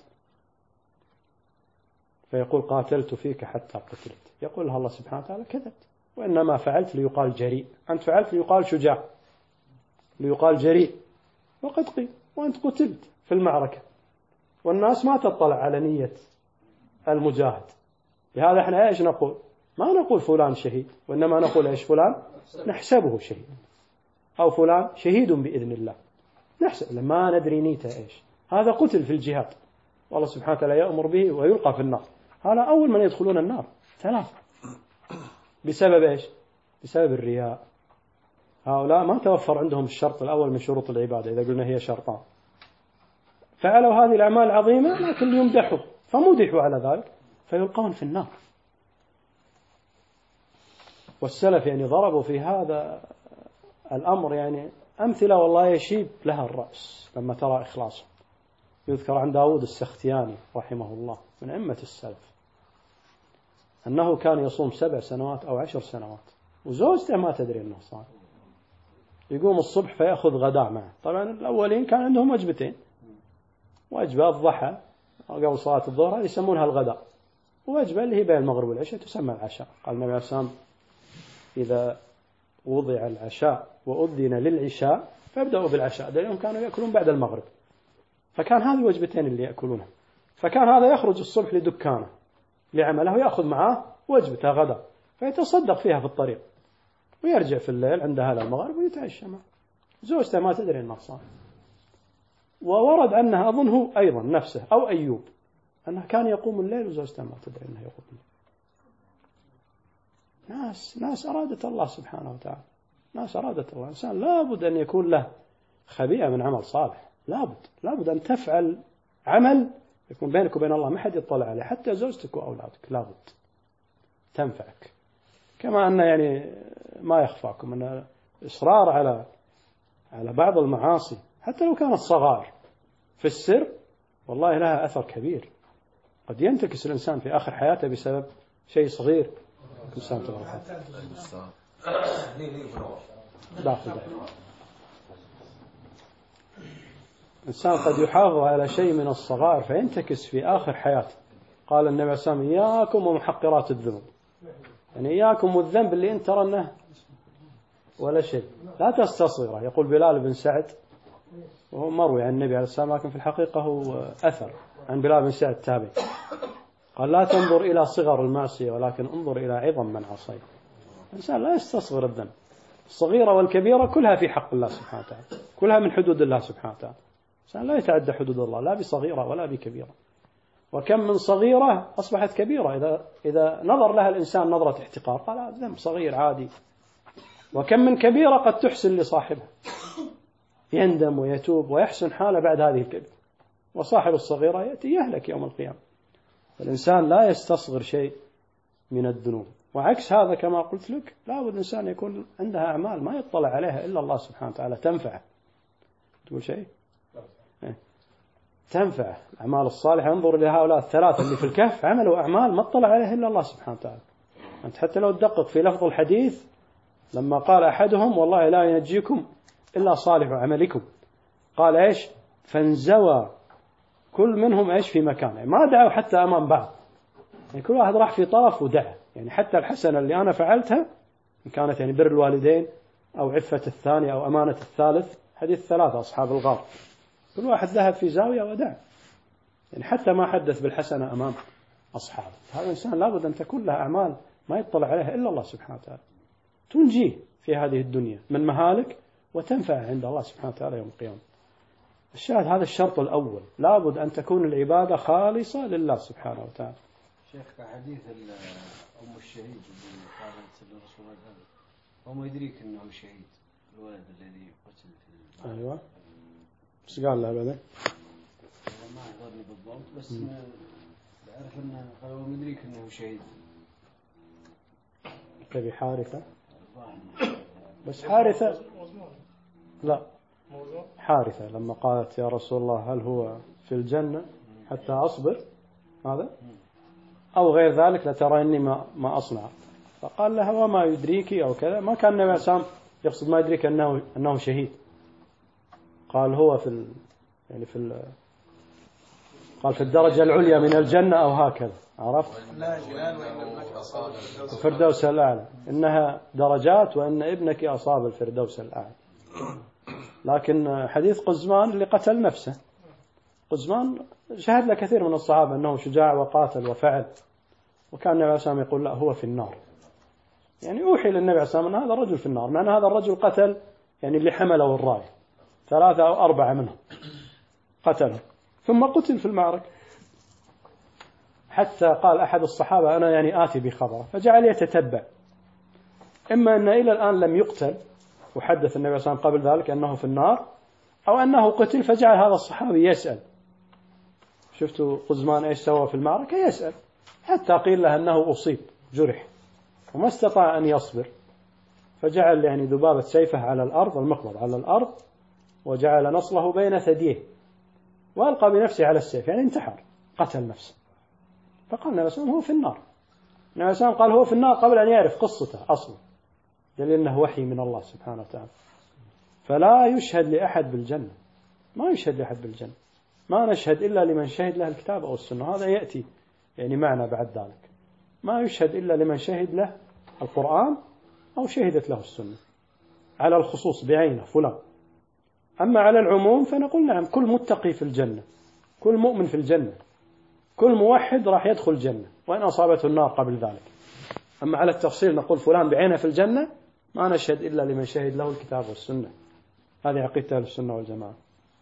فيقول قاتلت فيك حتى قتلت، يقول الله سبحانه وتعالى كذبت وإنما فعلت ليقال جريء، أنت فعلت ليقال شجاع، ليقال جريء. وقد قيل وأنت قتلت في المعركة والناس ما تطلع على نية المجاهد. لهذا احنا ايش نقول؟ ما نقول فلان شهيد، وإنما نقول ايش فلان نحسبه شهيد، أو فلان شهيد بإذن الله، نحسب لما ندري نيته ايش. هذا قتل في الجهاد والله سبحانه وتعالى يأمر به ويلقى في النار. هذا أول من يدخلون النار 3 بسبب ايش؟ بسبب الرياء. هؤلاء ما توفر عندهم الشرط الأول من شروط العبادة، إذا قلنا هي شرطان، فعلوا هذه الأعمال العظيمة لكن ليمدحوا فمدحوا على ذلك فيلقون في النار. والسلف يعني ضربوا في هذا الأمر يعني أمثلة والله يشيب لها الرأس لما ترى إخلاصه. يذكر عن داود السختياني رحمه الله من أئمة السلف أنه كان يصوم 7 سنوات أو 10 سنوات وزوجته ما تدري أنه صام. يقوم الصبح فيأخذ غداء معه. طبعا الأولين كان عندهم وجبتين، وجبة الضحى قبل صلاة الظهر هذه يسمونها الغداء، ووجبة اللي هي بين المغرب والعشاء تسمى العشاء. قال النبي عليه الصلاة والسلام إذا وضع العشاء وأذن للعشاء فابدأوا بالعشاء، لأنهم كانوا يأكلون بعد المغرب، فكان هذه الوجبتين اللي يأكلونها. فكان هذا يخرج الصبح لدكانه لعمله ويأخذ معه وجبته غداء فيتصدق فيها في الطريق، ويرجع في الليل عند هذا المغرب ويتعشى معه. زوجته ما تدري أنه صام. وورد أنها أظنه أيضا نفسه أو أيوب أنه كان يقوم الليل وزوجته ما تدري أنه يقوم الليل. ناس أرادت الله سبحانه وتعالى، ناس أرادت الله. إنسان لابد أن يكون له خبيئة من عمل صالح، لابد أن تفعل عمل يكون بينك وبين الله ما حد يطلع عليه، حتى زوجتك وأولادك لابد تنفعك. كما أن يعني ما يخفاكم أن الإصرار على بعض المعاصي حتى لو كانت صغار في السر والله لها أثر كبير. قد ينتكس الإنسان في آخر حياته بسبب شيء صغير. الإنسان قد يحافظ على شيء من الصغار فينتكس في آخر حياته. قال النبي عليه الصلاة والسلام إياكم ومحقرات الذنوب، يعني إياكم والذنب اللي أنت ترى أنه ولا شيء لا تستصغره. يقول بلال بن سعد وهو مروي عن النبي عليه الصلاة والسلام لكن في الحقيقة هو أثر عن بلال بن سعد التابعي، قال لا تنظر إلى صغر المعصية ولكن انظر إلى عظم من عصيت. الإنسان لا يستصغر الذنب، الصغيرة والكبيرة كلها في حق الله سبحانه وتعالى، كلها من حدود الله سبحانه وتعالى. الإنسان لا يتعدى حدود الله لا بصغيرة ولا بكبيرة. وكم من صغيرة أصبحت كبيرة إذا نظر لها الإنسان نظرة احتقار قال ذنب صغير عادي. وكم من كبيرة قد تحسن لصاحبها يندم ويتوب ويحسن حاله بعد هذه الكبيرة، وصاحب الصغيرة يأتي يهلك يوم القيامة. الإنسان لا يستصغر شيء من الذنوب. وعكس هذا كما قلت لك لابد الإنسان يكون عندها أعمال ما يطلع عليها إلا الله سبحانه وتعالى تنفعه. تقول شيء؟ تنفع الأعمال الصالحة. انظر لهؤلاء 3 اللي في الكهف عملوا أعمال ما اطلع عليها إلا الله سبحانه وتعالى. أنت حتى لو تدقق في لفظ الحديث لما قال أحدهم والله لا ينجيكم إلا صالح عملكم، قال إيش؟ فانزوى كل منهم إيش في مكانه، ما دعوا حتى أمام بعض، يعني كل واحد راح في طرف ودعا. يعني حتى الحسنة اللي أنا فعلتها إن كانت يعني بر الوالدين أو عفة الثاني أو أمانة الثالث، حديث 3 أصحاب الغار، كل واحد ذهب في زاوية ودعا، يعني حتى ما حدث بالحسنة أمام أصحابه. هذا الإنسان لابد أن تكون له أعمال ما يطلع عليها إلا الله سبحانه وتعالى تنجيه في هذه الدنيا من مهالك وتنفع عند الله سبحانه وتعالى يوم القيامة. الشاهد هذا الشرط الأول، لابد أن تكون العبادة خالصة لله سبحانه وتعالى. شيخ حديث أم الشهيد اللي قالت للرسول هذا وما يدريك أنه شهيد الولد الذي قتل في أيوة بس قال له بعدين ما أحضرني بالضبط بس أعرف أنه قال وما يدريك أنه شهيد. تبي حارثة؟ بس حارثة لا، حارثة لما قالت يا رسول الله هل هو في الجنة حتى أصبر هذا أو غير ذلك لتريني ما أصنع، فقال لها وما يدريك أو كذا. ما كان النبي صلى الله عليه وسلم يقصد ما يدريك أنه شهيد، قال هو قال في الدرجة العليا من الجنة أو هكذا، عرفت؟ الفردوس الأعلى، إنها درجات وإن ابنك أصاب الفردوس الأعلى. لكن حديث قزمان اللي قتل نفسه، قزمان شهد له كثير من الصحابة أنه شجاع وقاتل وفعل، وكان النبي عليه الصلاة والسلام يقول لا هو في النار. يعني أوحي للنبي عليه الصلاة والسلام أن هذا الرجل في النار، مع أن هذا الرجل قتل يعني اللي حمله الراية 3 أو 4 منهم قتله، ثم قتل في المعركة. حتى قال أحد الصحابة أنا يعني آتي بخبره، فجعل يتتبع، إما أن إلى الآن لم يقتل وحدث النبي صلى الله عليه وسلم قبل ذلك أنه في النار، أو أنه قتل، فجعل هذا الصحابي يسأل. شفتوا قزمان إيش سوى في المعركة؟ يسأل، حتى قيل له أنه أصيب جرح وما استطاع أن يصبر، فجعل يعني ذبابة سيفه على الأرض، المقبض على الأرض، وجعل نصله بين ثديه وألقى بنفسه على السيف، يعني انتحر، قتل نفسه. فقال النبي صلى الله عليه وسلم هو في النار. النبي صلى الله عليه وسلم قال هو في النار قبل أن يعرف قصته أصلا، دليل أنه وحي من الله سبحانه وتعالى. فلا يشهد لأحد بالجنة، ما يشهد لأحد بالجنة، ما نشهد إلا لمن شهد له الكتاب أو السنة. هذا يأتي يعني معنا بعد ذلك، ما يشهد إلا لمن شهد له القرآن أو شهدت له السنة على الخصوص بعينه فلان. أما على العموم فنقول نعم، كل متقي في الجنة، كل مؤمن في الجنة، كل موحد راح يدخل الجنة وإن أصابته النار قبل ذلك. أما على التفصيل نقول فلان بعينه في الجنة، ما نشهد إلا لمن شهد له الكتاب والسنة. هذه عقيدة السنة والجماعة.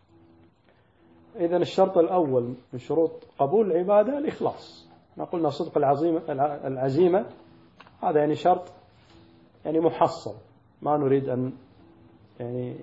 إذن الشرط الأول من شروط قبول العبادة الإخلاص. قلنا صدق العزيمة، هذا يعني شرط يعني محصل، ما نريد أن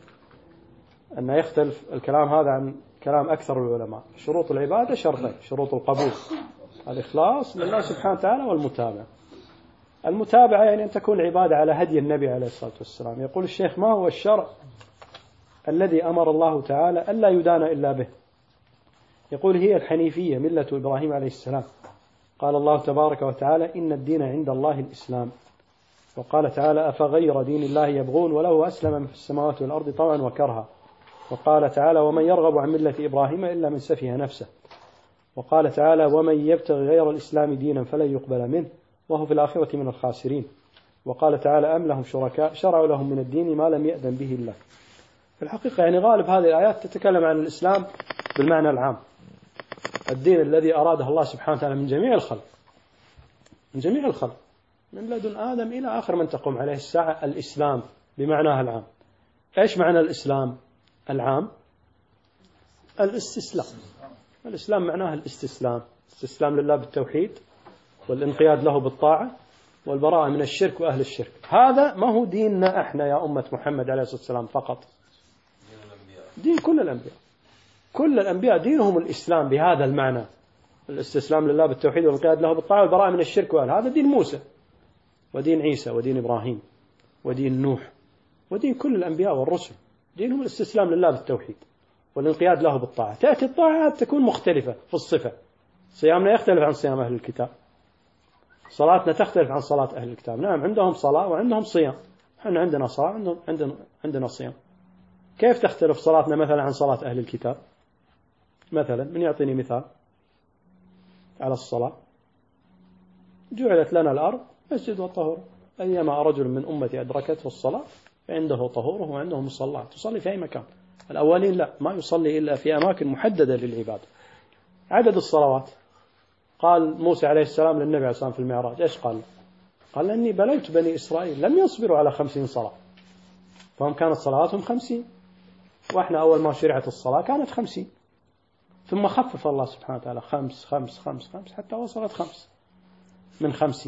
يختلف الكلام هذا عن كلام أكثر العلماء. شروط العبادة شرطين: شروط القبول الإخلاص لله سبحانه وتعالى، والمتابعة. المتابعة يعني أن تكون العبادة على هدي النبي عليه الصلاة والسلام. يقول الشيخ: ما هو الشرع الذي أمر الله تعالى ألا يدان إلا به؟ يقول: هي الحنيفية، ملة إبراهيم عليه السلام. قال الله تبارك وتعالى: إن الدين عند الله الإسلام. وقال تعالى: أفغير دين الله يبغون وله أسلم من في السماوات والأرض طوعا وكرها. وقال تعالى: ومن يرغب عن ملة إبراهيم إلا من سفه نفسه. وقال تعالى: ومن يبتغي غير الإسلام دينا فلن يقبل منه وهو في الآخرة من الخاسرين. وقال تعالى: أم لهم شركاء شرعوا لهم من الدين ما لم يأذن به الله. في الحقيقة يعني غالب هذه الآيات تتكلم عن الإسلام بالمعنى العام، الدين الذي أراده الله سبحانه وتعالى من جميع الخلق، من جميع الخلق، من لدن آدم إلى آخر من تقوم عليه الساعة. الإسلام بمعناه العام. إيش معنى الإسلام العام؟ الاستسلام. الإسلام معناه الاستسلام، استسلام لله بالتوحيد، والانقياد له بالطاعة، والبراءة من الشرك وأهل الشرك. هذا ما هو ديننا احنا يا أمة محمد عليه الصلاة والسلام فقط، دين كل الأنبياء. كل الأنبياء دينهم الإسلام بهذا المعنى، الاستسلام لله بالتوحيد والانقياد له بالطاعة والبراءة من الشرك وأهل. هذا دين موسى ودين عيسى ودين إبراهيم ودين نوح ودين كل الأنبياء والرسل، دينهم الاستسلام لله بالتوحيد والانقياد له بالطاعة. تأتي الطاعة تكون مختلفة في الصفة. صيامنا يختلف عن صيام أهل الكتاب، صلاتنا تختلف عن صلاة أهل الكتاب. نعم، عندهم صلاة وعندهم صيام، احنا عندنا صلاة عندنا صيام. كيف تختلف صلاتنا مثلا عن صلاة أهل الكتاب؟ مثلا من يعطيني مثال على الصلاة؟ جعلت لنا الأرض مسجد وطهور، أيما رجل من أمتي أدركته الصلاة فعنده طهوره وعنده مصلاة، تصلي في أي مكان. الأولين لا، ما يصلي إلا في أماكن محددة للعبادة. عدد الصلوات، قال موسى عليه السلام للنبي عليه السلام في المعراج إيش قال؟ قال: إني بلوت بني إسرائيل لم يصبروا على 50 صلاة، فهم كانت صلواتهم 50، وإحنا أول ما شرعت الصلاة كانت 50، ثم خفف الله سبحانه وتعالى 5 5 5 5 حتى وصلت 5 من 50،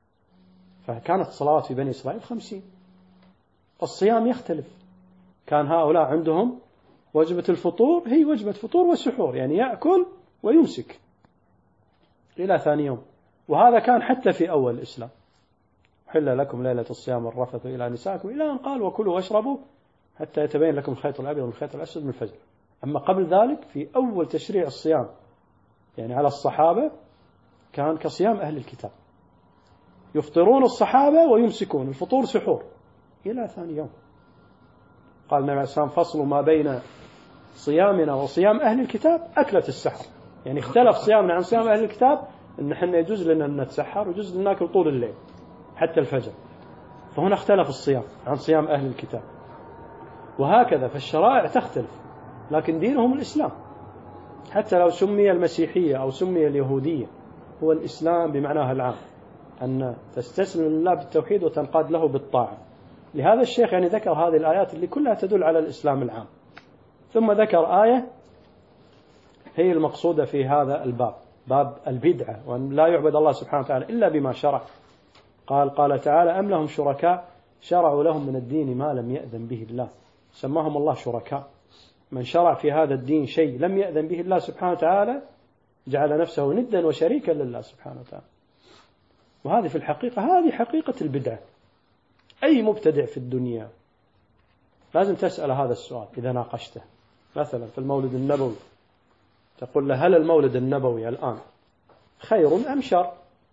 فكانت الصلوات في بني إسرائيل 50. الصيام يختلف، كان هؤلاء عندهم وجبة الفطور هي وجبة فطور وسحور، يعني يأكل ويمسك إلى ثاني يوم، وهذا كان حتى في أول الإسلام. حل لكم ليلة الصيام الرفث إلى نسائكم إلى أن قال وكلوا واشربوا حتى يتبين لكم الخيط الأبيض من الخيط الأسود من الفجر. أما قبل ذلك في أول تشريع الصيام يعني على الصحابة كان كصيام أهل الكتاب، يفطرون الصحابة ويمسكون الفطور سحور إلى ثاني يوم. قال النبي عليه الصلاة والسلام فصل ما بين صيامنا وصيام أهل الكتاب أكلة السحر، يعني اختلف صيامنا عن صيام أهل الكتاب إن إحنا يجوز لنا أن نتسحر ويجوز لنا ناكل طول الليل حتى الفجر، فهنا اختلف الصيام عن صيام أهل الكتاب. وهكذا فالشرائع تختلف، لكن دينهم الإسلام، حتى لو سمي المسيحية أو سمي اليهودية هو الإسلام بمعناها العام، أن تستسلم لله بالتوحيد وتنقاد له بالطاعة. لهذا الشيخ يعني ذكر هذه الآيات اللي كلها تدل على الإسلام العام، ثم ذكر آية هي المقصودة في هذا الباب، باب البدعة، وأن لا يعبد الله سبحانه وتعالى إلا بما شرع. قال تعالى أم لهم شركاء شرعوا لهم من الدين ما لم يأذن به الله، سماهم الله شركاء. من شرع في هذا الدين شيء لم يأذن به الله سبحانه وتعالى جعل نفسه ندا وشريكا لله سبحانه وتعالى. وهذه في الحقيقة هذه حقيقة البدعة. أي مبتدع في الدنيا لازم تسأل هذا السؤال إذا ناقشته. مثلا في المولد النبوي تقول له هل المولد النبوي الآن خير أم شر؟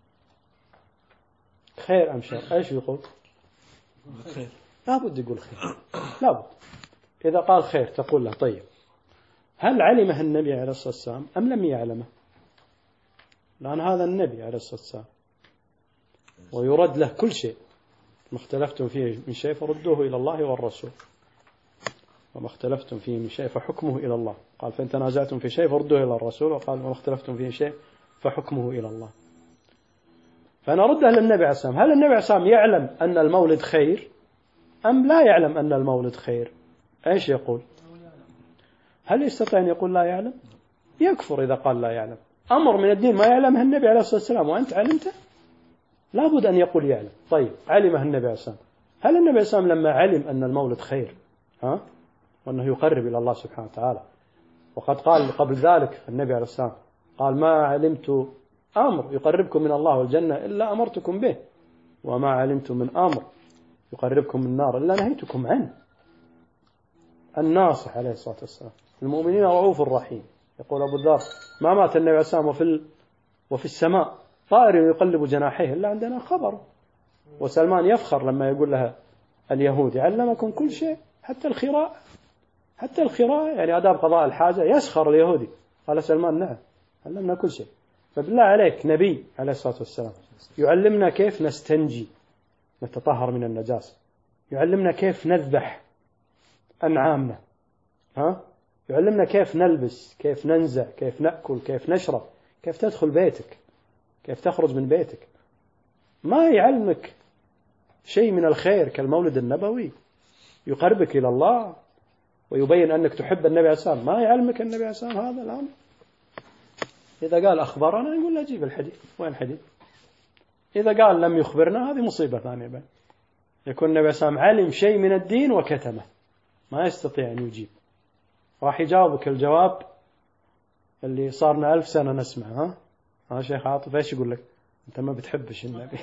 خير أم شر؟ إيش يقول؟ خير. لابد يقول خير، لابد. إذا قال خير تقول له طيب هل علمه النبي عليه الصلاة والسلام أم لم يعلمه؟ لأن هذا النبي عليه الصلاة والسلام ويرد له كل شيء، ما اختلفتم فيه من شيء فردوه إلى الله والرسول، وما اختلفتم فيه من شيء فحكمه إلى الله. قال فإن تنازعتم في شيء فردوه إلى الرسول، وقال وما اختلفتم فيه شيء فحكمه إلى الله. فنرده للنبي عليه الصلاة والسلام، هل النبي عليه الصلاة والسلام يعلم أن المولد خير أم لا يعلم أن المولد خير؟ إيش يقول؟ هل يستطيع أن يقول لا يعلم؟ يكفر إذا قال لا يعلم. أمر من الدين ما يعلمه النبي عليه الصلاة والسلام وأنت علمته لابد أن يقول يعلم. طيب علمه النبي عليه الصلاة والسلام، هل النبي عليه الصلاة والسلام لما علم أن المولد خير وأنه يقرب إلى الله سبحانه وتعالى، وقد قال قبل ذلك النبي عليه الصلاة والسلام قال ما علمت أمر يقربكم من الله والجنة إلا أمرتكم به، وما علمت من أمر يقربكم من النار إلا نهيتكم عنه. الناصح عليه الصلاة والسلام المؤمنين رؤوف رحيم. يقول أبو الذر ما مات النبي عليه الصلاة والسلام وفي السماء طائر يقلب جناحيه إلا عندنا خبر. وسلمان يفخر لما يقول لها اليهود علمكم كل شيء حتى الخراء، حتى الخراء يعني آداب قضاء الحاجة. يسخر اليهودي. قال سلمان نعم علمنا كل شيء. فبالله عليك نبي عليه الصلاة والسلام يعلمنا كيف نستنجي نتطهر من النجاسة، يعلمنا كيف نذبح أنعامنا، يعلمنا كيف نلبس، كيف ننزع، كيف نأكل، كيف نشرب، كيف تدخل بيتك، كيف تخرج من بيتك. ما يعلمك شيء من الخير كالمولد النبوي يقربك إلى الله ويبين أنك تحب النبي عليه الصلاة والسلام. ما يعلمك النبي عليه الصلاة والسلام هذا الأمر. إذا قال أخبرنا نقول أجيب الحديث، وين الحديث؟ إذا قال لم يخبرنا هذه مصيبة ثانية بقى. يكون النبي عليه الصلاة والسلام علم شيء من الدين وكتمه ما يستطيع أن يجيب. راح يجاوبك الجواب اللي صارنا 1000 سنة نسمع. شيخ عاطف ايش يقول لك؟ انت ما بتحبش النبي.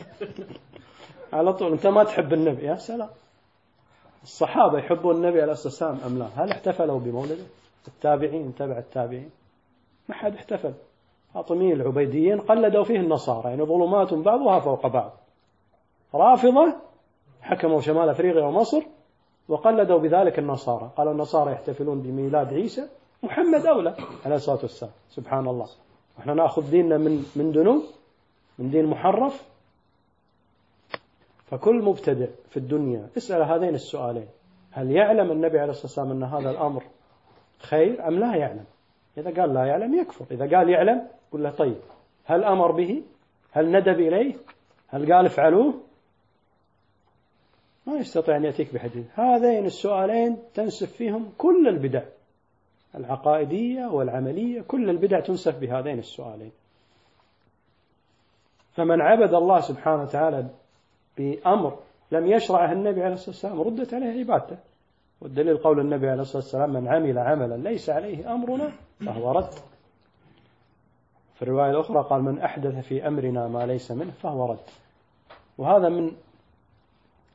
على طول انت ما تحب النبي. يا سلام، الصحابة يحبون النبي عليه الصلاة والسلام أم لا؟ هل احتفلوا بمولده؟ التابعين تبع التابعين ما حد احتفل. فاطميين العبيديين قلدوا فيه النصارى، يعني ظلمات بعضها فوق بعض. رافضة حكموا شمال أفريقيا ومصر وقلدوا بذلك النصارى، قالوا النصارى يحتفلون بميلاد عيسى، محمد أولى عليه الصلاة والسلام. سبحان الله، احنا نأخذ ديننا من دنو، من دين محرف. فكل مبتدع في الدنيا اسأل هذين السؤالين: هل يعلم النبي عليه الصلاة والسلام أن هذا الأمر خير أم لا يعلم؟ إذا قال لا يعلم يكفر. إذا قال يعلم قل له طيب هل أمر به؟ هل ندب إليه؟ هل قال افعلوه؟ ما يستطيع أن يأتيك بحديث. هذين السؤالين تنسف فيهم كل البدع العقائدية والعملية، كل البدع تنسف بهذين السؤالين. فمن عبد الله سبحانه وتعالى بأمر لم يشرعه النبي عليه الصلاة والسلام ردت عليه عبادته. والدليل قول النبي عليه الصلاة والسلام: من عمل عملا ليس عليه أمرنا فهو رد. في الرواية الأخرى قال: من أحدث في أمرنا ما ليس منه فهو رد. وهذا من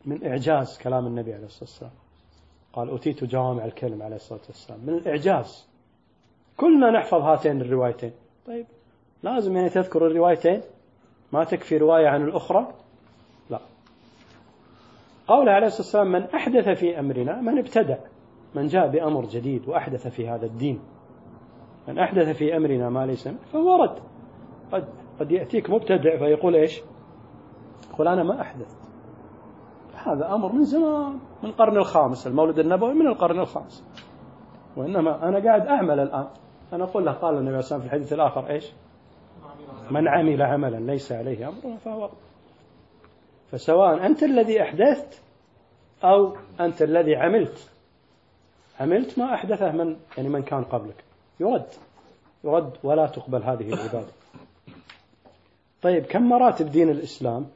من إعجاز كلام النبي عليه الصلاة والسلام. قال أتيت جوامع الكلم عليه الصلاة والسلام، من الإعجاز. كلنا نحفظ هاتين الروايتين. طيب لازم يعني تذكر الروايتين، ما تكفي رواية عن الأخرى؟ لا. قوله عليه الصلاة والسلام من أحدث في أمرنا، من ابتدع، من جاء بأمر جديد وأحدث في هذا الدين. من أحدث في أمرنا ما ليس فهو رد. قد يأتيك مبتدع فيقول إيش؟ يقول أنا ما أحدثت، هذا أمر من زمان، من القرن الخامس، المولد النبوي من القرن الخامس، وإنما أنا قاعد أعمل الآن. أنا أقول له قال النبي عليه الصلاة والسلام في الحديث الآخر إيش؟ من عمل عملا ليس عليه أمرنا فهو رد. فسواء أنت الذي أحدثت أو أنت الذي عملت ما أحدثه من كان قبلك، يرد ولا تقبل هذه العبادة. طيب كم مراتب دين الإسلام؟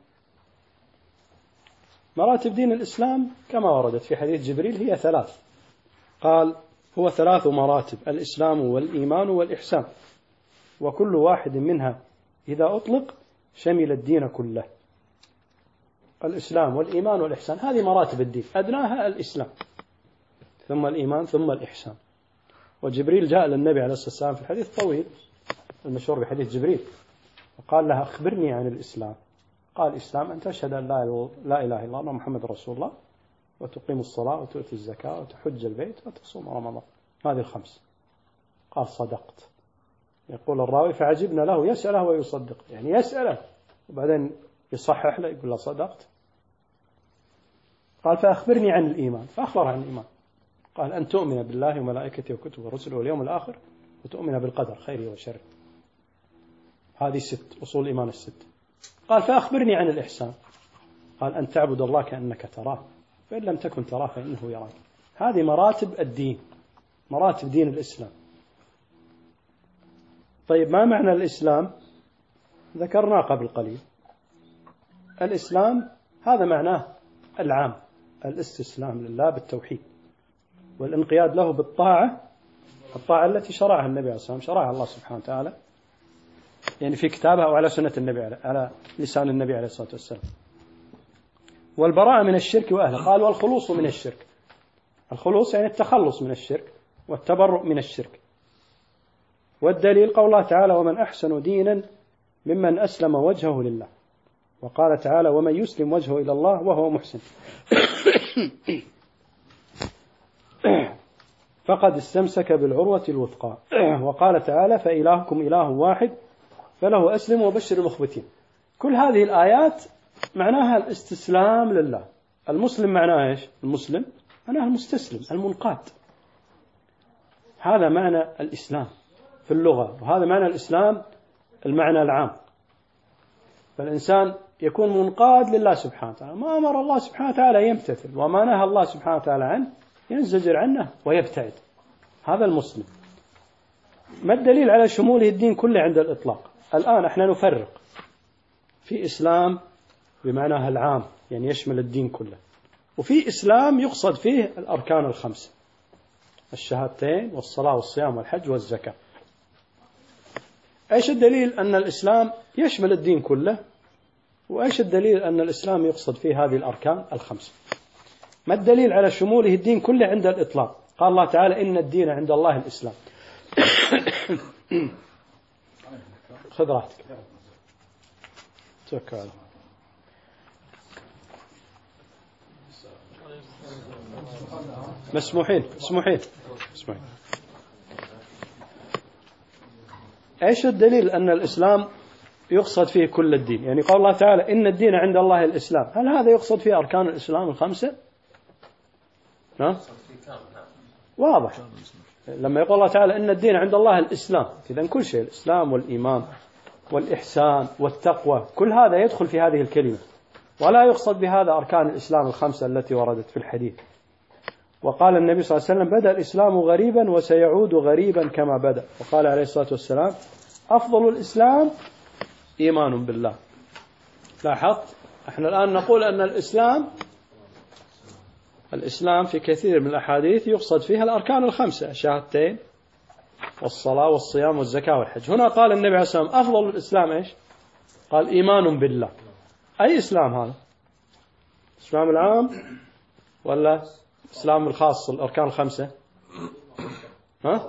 مراتب دين الإسلام كما وردت في حديث جبريل هي 3. قال هو 3 مراتب: الإسلام والإيمان والإحسان، وكل واحد منها إذا أطلق شمل الدين كله. الإسلام والإيمان والإحسان هذه مراتب الدين، أدناها الإسلام ثم الإيمان ثم الإحسان. وجبريل جاء للنبي عليه الصلاة والسلام في الحديث الطويل المشهور بحديث جبريل وقال له أخبرني عن الإسلام. قال الإسلام أن تشهد أن لا إله إلا الله محمد رسول الله، وتقيم الصلاة وتؤتي الزكاة وتحج البيت وتصوم رمضان، هذه 5. قال صدقت. يقول الراوي فعجبنا له، يسأله ويصدق، يعني يسأله وبعدين يصحح له يقول له صدقت. قال فأخبرني عن الإيمان، فأخبر عن الإيمان. قال أن تؤمن بالله وملائكته وكتبه ورسله واليوم الآخر وتؤمن بالقدر خيره وشره. هذه 6 أصول الإيمان ال6. قال فأخبرني عن الإحسان. قال أن تعبد الله كأنك تراه فإن لم تكن تراه فإنه يراك. هذه مراتب الدين، مراتب دين الإسلام. طيب ما معنى الإسلام؟ ذكرناه قبل قليل. الإسلام هذا معناه العام: الاستسلام لله بالتوحيد والانقياد له بالطاعة، الطاعة التي شرعها النبي عليه الصلاة والسلام، شرعها الله سبحانه وتعالى يعني في كتابه أو على سنة النبي على لسان النبي عليه الصلاة والسلام. والبراءة من الشرك وأهله. قال والخلوص من الشرك. الخلوص يعني التخلص من الشرك والتبرؤ من الشرك. والدليل قول الله تعالى ومن أحسن دينا ممن أسلم وجهه لله. وقال تعالى ومن يسلم وجهه إلى الله وهو محسن فقد استمسك بالعروة الوثقى. وقال تعالى فإلهكم إله واحد فله أسلم وبشر المخبتين. كل هذه الآيات معناها الاستسلام لله. المسلم معناه إيش؟ المسلم معناه المستسلم المنقاد. هذا معنى الإسلام في اللغة، وهذا معنى الإسلام المعنى العام. فالإنسان يكون منقاد لله سبحانه وتعالى، ما أمر الله سبحانه وتعالى يمتثل، وما نهى الله سبحانه وتعالى عنه ينزجر عنه ويبتعد. هذا المسلم. ما الدليل على شموله الدين كله عند الإطلاق؟ الآن احنا نفرق في إسلام بمعناها العام يعني يشمل الدين كله، وفي إسلام يقصد فيه الأركان ال5: الشهادتين والصلاة والصيام والحج والزكاة. ايش الدليل أن الإسلام يشمل الدين كله؟ وإيش الدليل أن الإسلام يقصد فيه هذه الأركان ال5؟ ما الدليل على شموله الدين كله عند الإطلاق؟ قال الله تعالى إن الدين عند الله الإسلام. خذ راحتك. توكل. مسموحين. ايش الدليل أن الإسلام يقصد فيه كل الدين؟ يعني قال الله تعالى إن الدين عند الله الإسلام، هل هذا يقصد فيه أركان الإسلام ال5؟ واضح. لما يقول الله تعالى إن الدين عند الله الإسلام، إذن كل شيء، الإسلام والإيمان والإحسان والتقوى، كل هذا يدخل في هذه الكلمة، ولا يقصد بهذا أركان الإسلام ال5 التي وردت في الحديث. وقال النبي صلى الله عليه وسلم بدأ الإسلام غريبا وسيعود غريبا كما بدأ. وقال عليه الصلاة والسلام أفضل الإسلام إيمان بالله. لاحظت احنا الآن نقول أن الإسلام في كثير من الأحاديث يقصد فيها الأركان ال5: الشهادتين والصلاة والصيام والزكاة والحج. هنا قال النبي عليه الصلاة والسلام أفضل الإسلام إيش؟ قال إيمان بالله. أي إسلام هذا؟ الإسلام العام ولا الإسلام الخاص الأركان الخمسة؟ ها؟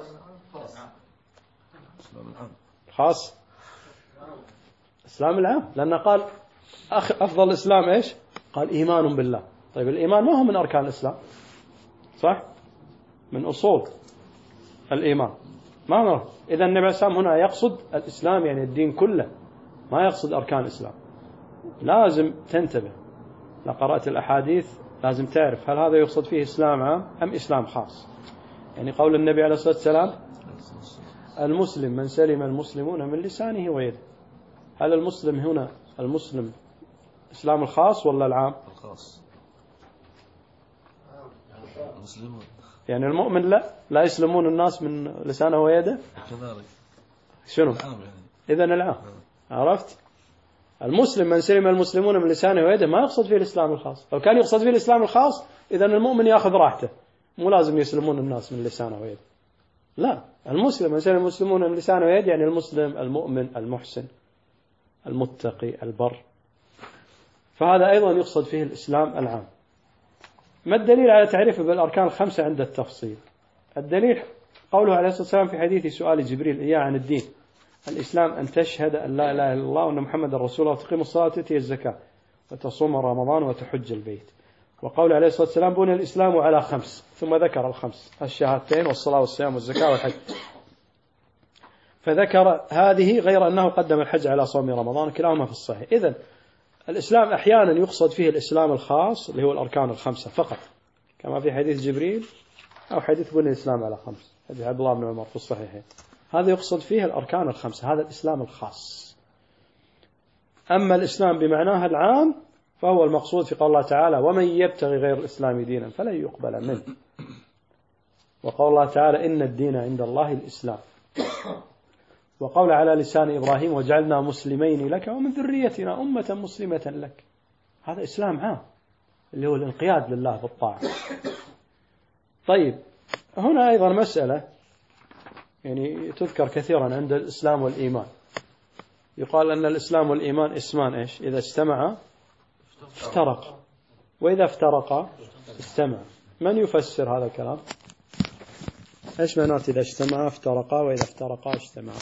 خاص الإسلام العام، لأنه قال أفضل الإسلام إيش؟ قال إيمان بالله. طيب الإيمان ما هو من أركان الإسلام، صح؟ من أصول الإيمان، ما هو. إذا النبي صلى الله عليه وسلم هنا يقصد الإسلام يعني الدين كله، ما يقصد أركان الإسلام. لازم تنتبه، لو قرأت الأحاديث لازم تعرف هل هذا يقصد فيه إسلام عام أم إسلام خاص. يعني قول النبي عليه الصلاة والسلام المسلم من سلم المسلمون من لسانه ويده، هل المسلم هنا المسلم إسلام الخاص ولا العام؟ الخاص. المسلمون يعني المؤمن لا يسلمون الناس من لسانه ويده كذلك. شنو؟ إذن العام. عرفت؟ المسلم من سلم المسلمون من لسانه ويده ما يقصد فيه الإسلام الخاص. لو كان يقصد فيه الإسلام الخاص إذن المؤمن يأخذ راحته، مو لازم يسلمون الناس من لسانه ويده. لا، المسلم من سلم المسلمون من لسانه ويده يعني المسلم المؤمن المحسن المتقي البر، فهذا أيضا يقصد فيه الإسلام العام. ما الدليل على تعريفه بالأركان الخمسة عند التفصيل؟ الدليل قوله عليه الصلاة والسلام في حديث سؤال جبريل إياه عن الدين: الإسلام أن تشهد أن لا إله إلا الله وأن محمد رسول الله وتقيم الصلاة وتؤتي الزكاة وتصوم رمضان وتحج البيت. وقول عليه الصلاة والسلام: بني الإسلام على خمس، ثم ذكر الخمس: الشهادتين والصلاة والصيام والزكاة والحج. فذكر هذه غير أنه قدم الحج على صوم رمضان، كلاهما في الصحيح. إذن الإسلام أحيانا يقصد فيه الإسلام الخاص اللي هو الأركان الخمسة فقط، كما في حديث جبريل أو حديث بني الإسلام على خمس، حديث عبد الله بن عمر في الصحيحين. هذا يقصد فيه الأركان الخمسة، هذا الإسلام الخاص. أما الإسلام بمعناها العام فهو المقصود في قول الله تعالى: ومن يبتغي غير الإسلام دينا فلن يقبل منه. وقول الله تعالى: إن الدين عند الله الإسلام. وقول على لسان إبراهيم: وجعلنا مسلمين لك ومن ذريتنا أمة مسلمة لك. هذا إسلام عام اللي هو الانقياد لله بالطاعة. طيب، هنا أيضا مسألة يعني تذكر كثيرا عند الإسلام والإيمان. يقال أن الإسلام والإيمان اسمان إيش؟ إذا اجتمعا افترقا، وإذا افترقا اجتمعا. من يفسر هذا الكلام؟ إيش معنات إذا اجتمعا افترقا وإذا افترقا اجتمعا؟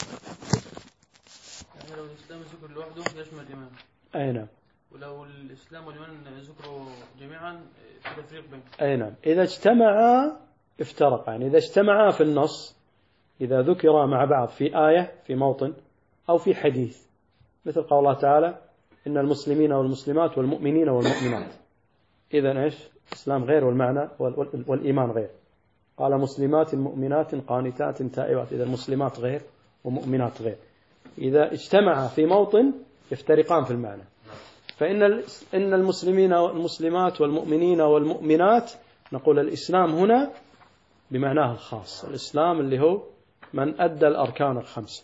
يعني لو الإسلام ذكر لوحده يشمل الإيمان. أي نعم. ولو الإسلام والإيمان ذكروا جميعا في تفريق بينهم. أي نعم. إذا اجتمعا افترقا، يعني إذا اجتمعا في النص، إذا ذكرا مع بعض في آية في موطن أو في حديث، مثل قول الله تعالى: إن المسلمين والمسلمات والمؤمنين والمؤمنات. إذن إيش؟ الإسلام غير والمعنى والإيمان غير. قال: مسلمات مؤمنات قانتات تائبات. إذا المسلمات غير ومؤمنات غير. إذا اجتمعا في موطن يفترقان في المعنى. فإن المسلمين والمسلمات والمؤمنين والمؤمنات، نقول الإسلام هنا بمعناه الخاص، الإسلام اللي هو من أدى الأركان الخمسة،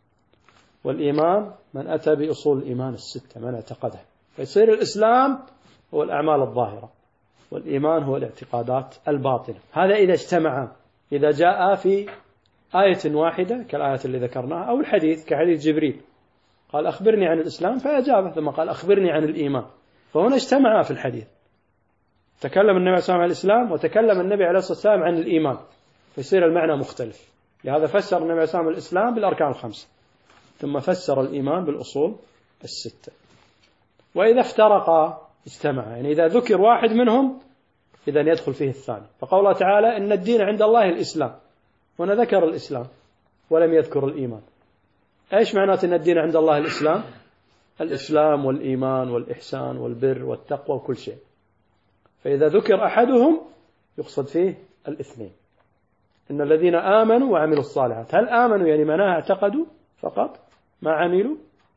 والإيمان من أتى بأصول الإيمان الستة من اعتقدها. فيصير الإسلام هو الأعمال الظاهرة، والإيمان هو الاعتقادات الباطنة. هذا إذا اجتمعا، إذا جاء في آية واحدة كالآية اللي ذكرناها، أو الحديث كحديث جبريل قال: أخبرني عن الإسلام فأجابه، ثم قال: أخبرني عن الإيمان. فهنا اجتمعا في الحديث، تكلم النبي عليه الصلاة والسلام عن الإسلام وتكلم النبي عليه الصلاة والسلام عن الإيمان، فيصير المعنى مختلف. لهذا فسر النبي عليه الصلاة والسلام الإسلام بالأركان الخمسة، ثم فسر الإيمان بالأصول الستة. وإذا افترقا اجتمعا، يعني إذا ذكر واحد منهم إذن يدخل فيه الثاني. فقال الله تعالى: إن الدين عند الله الإسلام، هنا ذكر الإسلام ولم يذكر الإيمان. إيش معنات إن الدين عند الله الإسلام؟ الإسلام والإيمان والإحسان والبر والتقوى وكل شيء. فإذا ذكر أحدهم يقصد فيه الاثنين. إن الذين آمنوا وعملوا الصالحات. هل آمنوا يعني معناها اعتقدوا فقط ما عملوا؟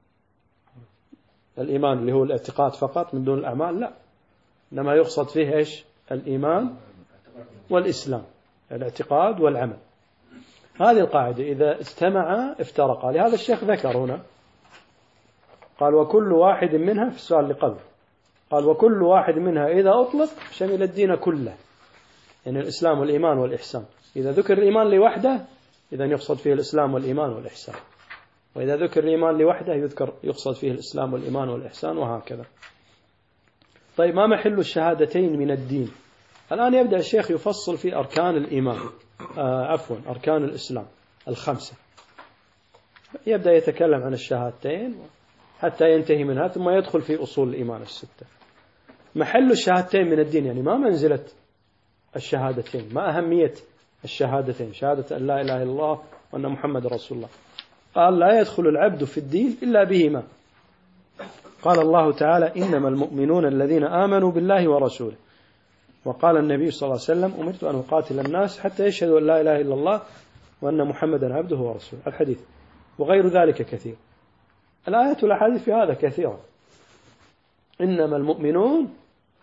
الإيمان اللي هو الاعتقاد فقط من دون الأعمال؟ لا، إنما يقصد فيه إيش؟ الإيمان والإسلام، الاعتقاد والعمل. هذه القاعدة: إذا اجتمعا افترقا. لهذا الشيخ ذكر هنا قال: وكل واحد منها، في السؤال اللي قبل قال: وكل واحد منها إذا أطلق شمل الدين كله، يعني الإسلام والإيمان والإحسان. إذا ذكر الإيمان لوحده إذن يقصد فيه الإسلام والإيمان والإحسان، وإذا ذكر الإيمان لوحده يقصد فيه الإسلام والإيمان والإحسان، وهكذا. طيب ما محل الشهادتين من الدين؟ الآن يبدأ الشيخ يفصل في أركان الإيمان، أركان الإسلام الخمسة، يبدأ يتكلم عن الشهادتين حتى ينتهي منها، ثم يدخل في أصول الإيمان الستة. محل الشهادتين من الدين يعني ما منزلة الشهادتين، ما أهمية الشهادتين، شهادة أن لا إله إلا الله وأن محمد رسول الله. قال لا يدخل العبد في الدين إلا بهما. قال الله تعالى إنما المؤمنون الذين آمنوا بالله ورسوله. وقال النبي صلى الله عليه وسلم أمرت أن أقاتل الناس حتى يشهدوا أن لا إله إلا الله وأن محمدا عبده ورسوله، الحديث. وغير ذلك كثير، الآيات والأحاديث في هذا كثيرة. إنما المؤمنون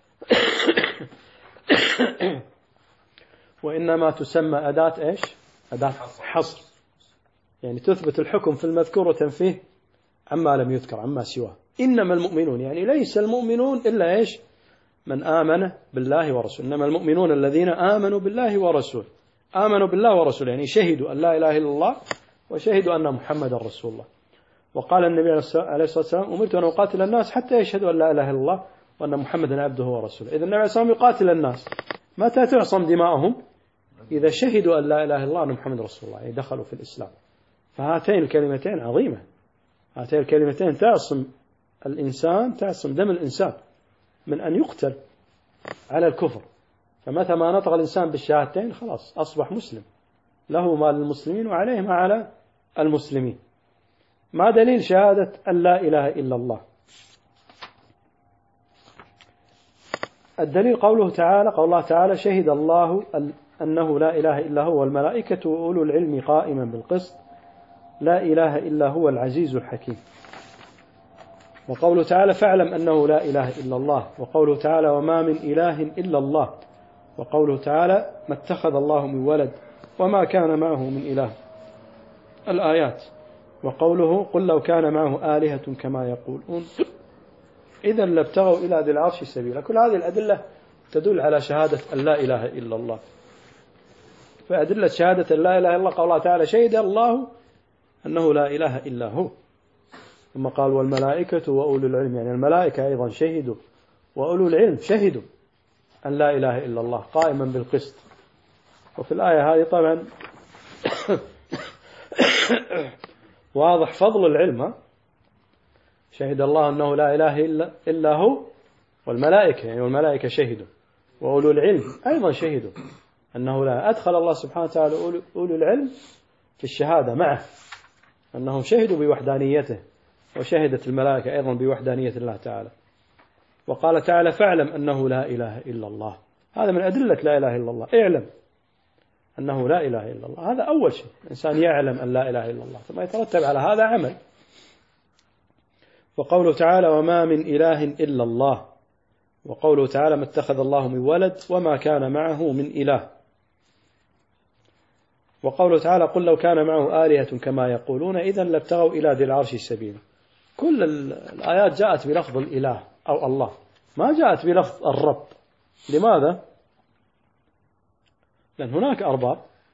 وإنما تسمى أداة إيش؟ أداة حصر، يعني تثبت الحكم في المذكور وتنفيه عما لم يذكر، عما سواه. إنما المؤمنون يعني ليس المؤمنون إلا إيش؟ من آمن بالله ورسوله. إنما المؤمنون الذين آمنوا بالله ورسوله. آمنوا بالله ورسوله يعني شهدوا أن لا إله إلا الله وشهدوا أن محمد رسول الله. وقال النبي عليه الصلاة والسلام أمرت أن أقاتل الناس حتى يشهدوا أن لا إله إلا الله وأن محمدا عبده ورسوله. إذا النبي عليه الصلاة والسلام يقاتل الناس، متى تعصم دماؤهم؟ إذا شهدوا أن لا إله إلا الله وأن محمد رسول الله، يعني دخلوا في الإسلام. فهاتين الكلمتين عظيمة، هاتين الكلمتين تعصم الإنسان، تعصم دم الإنسان من أن يقتل على الكفر. فمتى ما نطق الإنسان بالشهادتين خلاص أصبح مسلم، له ما للمسلمين وعليه ما على المسلمين. ما دليل شهادة أن لا إله إلا الله؟ الدليل قوله تعالى، قول الله تعالى شهد الله أنه لا إله إلا هو والملائكة وأولو العلم قائما بالقسط لا إله إلا هو العزيز الحكيم. وقوله تعالى فاعلم أنه لا إله إلا الله. وقوله تعالى وما من إله إلا الله. وقوله تعالى ما اتخذ الله من ولد وما كان معه من إله، الآيات. وقوله قل لو كان معه آلهة كما يقولون إذا لابتغوا إلى ذي العرش سبيلا. كل هذه الأدلة تدل على شهادة أن لا إله إلا الله. فأدلة شهادة أن لا إله إلا الله قال الله تعالى شهد الله أنه لا إله إلا هو. ثم قال والملائكة وأولو العلم، يعني الملائكة أيضا شهدوا وأولو العلم شهدوا أن لا إله إلا الله قائما بالقسط. وفي الآية هذه طبعا واضح فضل العلم، شهد الله أنه لا إله إلا هو والملائكة، يعني والملائكة شهدوا وأولو العلم أيضا شهدوا أنه لا. أدخل الله سبحانه وتعالى أولو العلم في الشهادة معه، أنهم شهدوا بوحدانيته، وشهدت الملائكة أيضا بوحدانية الله تعالى. وقال تعالى فاعلم أنه لا إله إلا الله. هذا من أدلة لا إله إلا الله، اعلم أنه لا إله إلا الله. هذا أول شيء، الإنسان يعلم أن لا إله إلا الله، ثم يترتب على هذا عمل. وقوله تعالى وما من إله إلا الله. وقوله تعالى ما اتخذ الله من ولد وما كان معه من إله. وقوله تعالى قل لو كان معه آلهة كما يقولون إذا لابتغوا إلى ذي العرش سبيلا. كل الآيات جاءت بلفظ الإله أو الله، ما جاءت بلفظ الرب. لماذا؟ لأن هناك أرباب،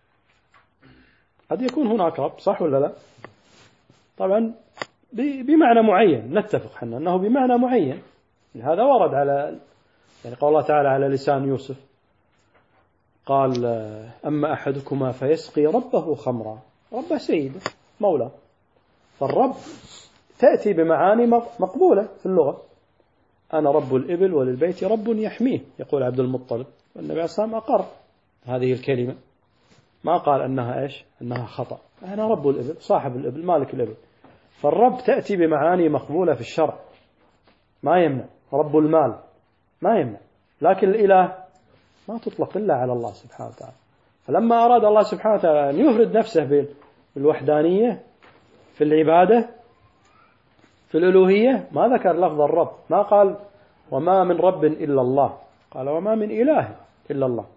قد يكون هناك رب، صح ولا لا؟ طبعا بمعنى معين، نتفق حنا أنه بمعنى معين. هذا ورد على يعني قول الله تعالى على لسان يوسف قال أما أحدكما فيسقي ربه خمرا، ربه سيده مولى. فالرب تأتي بمعاني مقبولة في اللغة. أنا رب الإبل وللبيت رب يحميه، يقول عبد المطلب، والنبي عليه الصلاة والسلام أقر هذه الكلمة، ما قال أنها إيش؟ أنها خطأ. أنا رب الإبل، صاحب الإبل، مالك الإبل. فالرب تأتي بمعاني مقبولة في الشرع، ما يمنع. رب المال ما يمنع، لكن الإله ما تطلق إلا على الله سبحانه وتعالى. فلما أراد الله سبحانه وتعالى أن يفرد نفسه بالوحدانية في العبادة في الألوهية ما ذكر لفظ الرب، ما قال وما من رب إلا الله، قال وما من إله إلا الله.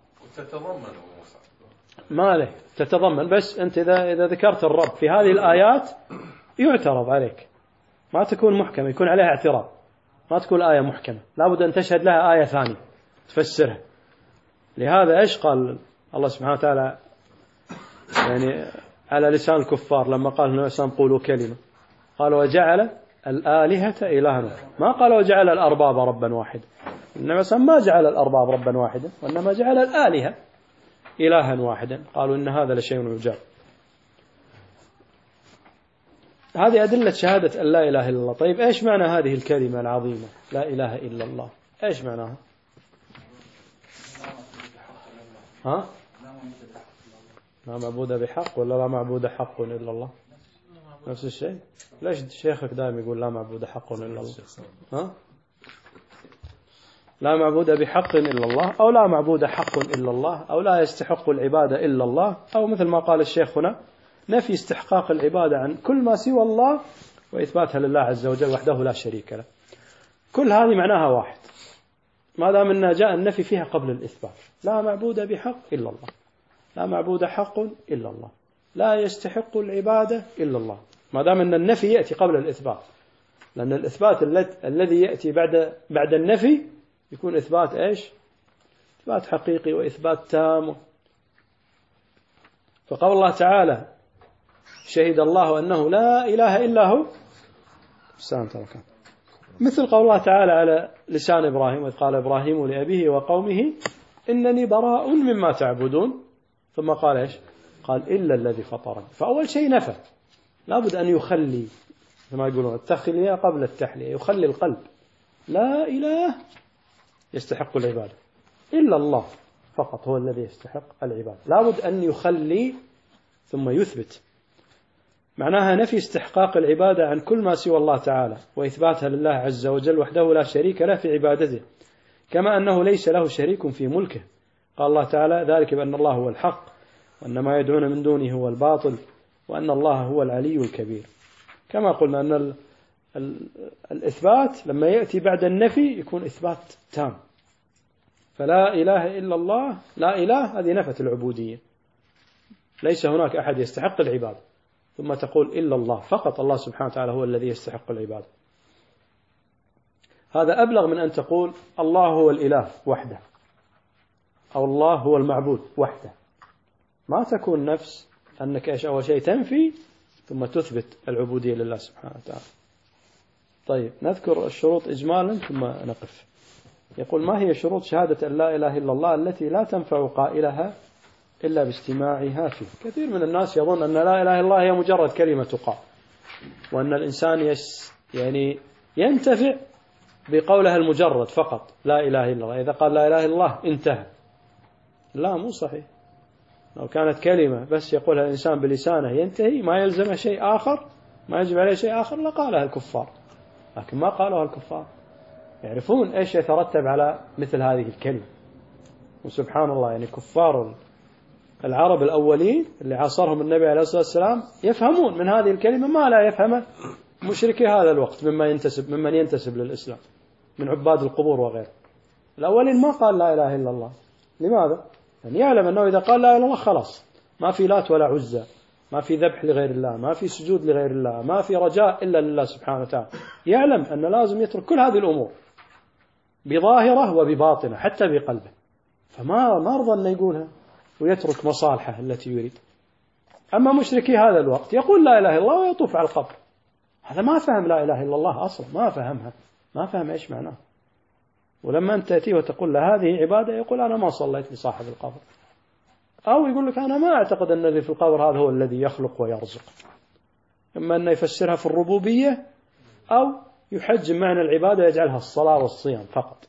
ما له تتضمن، بس أنت إذا ذكرت الرب في هذه الآيات يعترض عليك، ما تكون محكمة، يكون عليها اعتراض، ما تكون آية محكمة، لابد أن تشهد لها آية ثانية تفسرها. لهذا إيش قال الله سبحانه وتعالى يعني على لسان الكفار لما قال النبي صلى الله عليه وسلم قولوا كلمة، قال وجعل الآلهة إلها، ما قال وجعل الأرباب ربا واحد. إنما ما جعل الأرباب ربا واحدا، وإنما جعل الآلهة إلها واحدا. قالوا إن هذا لشيء يجاب. هذه أدلة شهادة أن لا إله إلا الله. طيب إيش معنى هذه الكلمة العظيمة لا إله إلا الله؟ إيش معناها؟ ها؟ لا معبود بحق ولا لا معبود حق إلا الله؟ نفس الشيء. ليش شيخك دائما يقول لا معبود حق إلا الله؟ ها؟ لا معبود بحق إلا الله، أو لا معبود حق إلا الله، أو لا يستحق العبادة إلا الله، أو مثل ما قال الشيخ هنا نفي استحقاق العبادة عن كل ما سوى الله وإثباتها لله عز وجل وحده لا شريك له. كل هذه معناها واحد، ما دام أن جاء النفي فيها قبل الإثبات. لا معبود بحق إلا الله، لا معبود حق إلا الله، لا يستحق العبادة إلا الله، ما دام أن النفي يأتي قبل الإثبات. لأن الإثبات الذي يأتي بعد النفي يكون إثبات إيش؟ إثبات حقيقي وإثبات تام. فقال الله تعالى شهد الله أنه لا إله إلا هو. مثل قول الله تعالى على لسان إبراهيم وإذ قال إبراهيم لأبيه وقومه إنني براء مما تعبدون، ثم قال إيش؟ قال إلا الذي فطرني. فأول شيء نفى، لابد أن يخلي كما يقولون التخلية قبل التحلية، يخلي القلب. لا إله يستحق العبادة إلا الله فقط، هو الذي يستحق العبادة. لابد أن يخلي ثم يثبت. معناها نفي استحقاق العبادة عن كل ما سوى الله تعالى وإثباتها لله عز وجل وحده لا شريك له في عبادته، كما أنه ليس له شريك في ملكه. قال الله تعالى ذلك بأن الله هو الحق وأن ما يدعون من دونه هو الباطل وأن الله هو العلي الكبير. كما قلنا أن الإثبات لما يأتي بعد النفي يكون إثبات تام. فلا إله إلا الله، لا إله هذه نفت العبودية، ليس هناك أحد يستحق العبادة، ثم تقول إلا الله فقط، الله سبحانه وتعالى هو الذي يستحق العبادة. هذا أبلغ من أن تقول الله هو الإله وحده أو الله هو المعبود وحده. ما تكون نفس أنك إيش أول شيء تنفي ثم تثبت العبودية لله سبحانه وتعالى. طيب نذكر الشروط إجمالا ثم نقف. يقول ما هي شروط شهادة أن لا إله إلا الله التي لا تنفع قائلها إلا باجتماعها فيه؟ كثير من الناس يظن أن لا إله إلا الله هي مجرد كلمة تقال، وأن الإنسان يعني ينتفع بقولها المجرد فقط لا إله إلا الله، إذا قال لا إله إلا الله انتهى. لا، مو صحيح. لو كانت كلمة بس يقولها الإنسان بلسانه ينتهي ما يلزمه شيء آخر، ما يجب عليه شيء آخر، لقالها الكفار. لكن ما قالها الكفار، يعرفون إيش يترتب على مثل هذه الكلمة. وسبحان الله يعني كفار العرب الأولين اللي عاصرهم النبي عليه الصلاة والسلام يفهمون من هذه الكلمة ما لا يفهمه مشركي هذا الوقت ممن ينتسب للإسلام من عباد القبور وغيره. الأولين ما قال لا إله إلا الله. لماذا؟ يعني يعلم أنه إذا قال لا إله إلا الله خلاص ما في لات ولا عزة، ما في ذبح لغير الله، ما في سجود لغير الله، ما في رجاء إلا لله سبحانه وتعالى. يعلم أن لازم يترك كل هذه الأمور بظاهرة وبباطنة حتى بقلبه، فما رضى أن يقولها ويترك مصالحه التي يريد. أما مشركي هذا الوقت يقول لا إله إلا الله ويطوف على القبر، هذا ما فهم لا إله إلا الله أصلا، ما فهمها، ما فهم إيش معناه. ولما أنت تأتيه وتقول له هذه عبادة يقول أنا ما صليت لصاحب القبر، أو يقول لك أنا ما أعتقد أن الذي في القبر هذا هو الذي يخلق ويرزق. إما أن يفسرها في الربوبية أو يحجم معنى العبادة ويجعلها الصلاة والصيام فقط.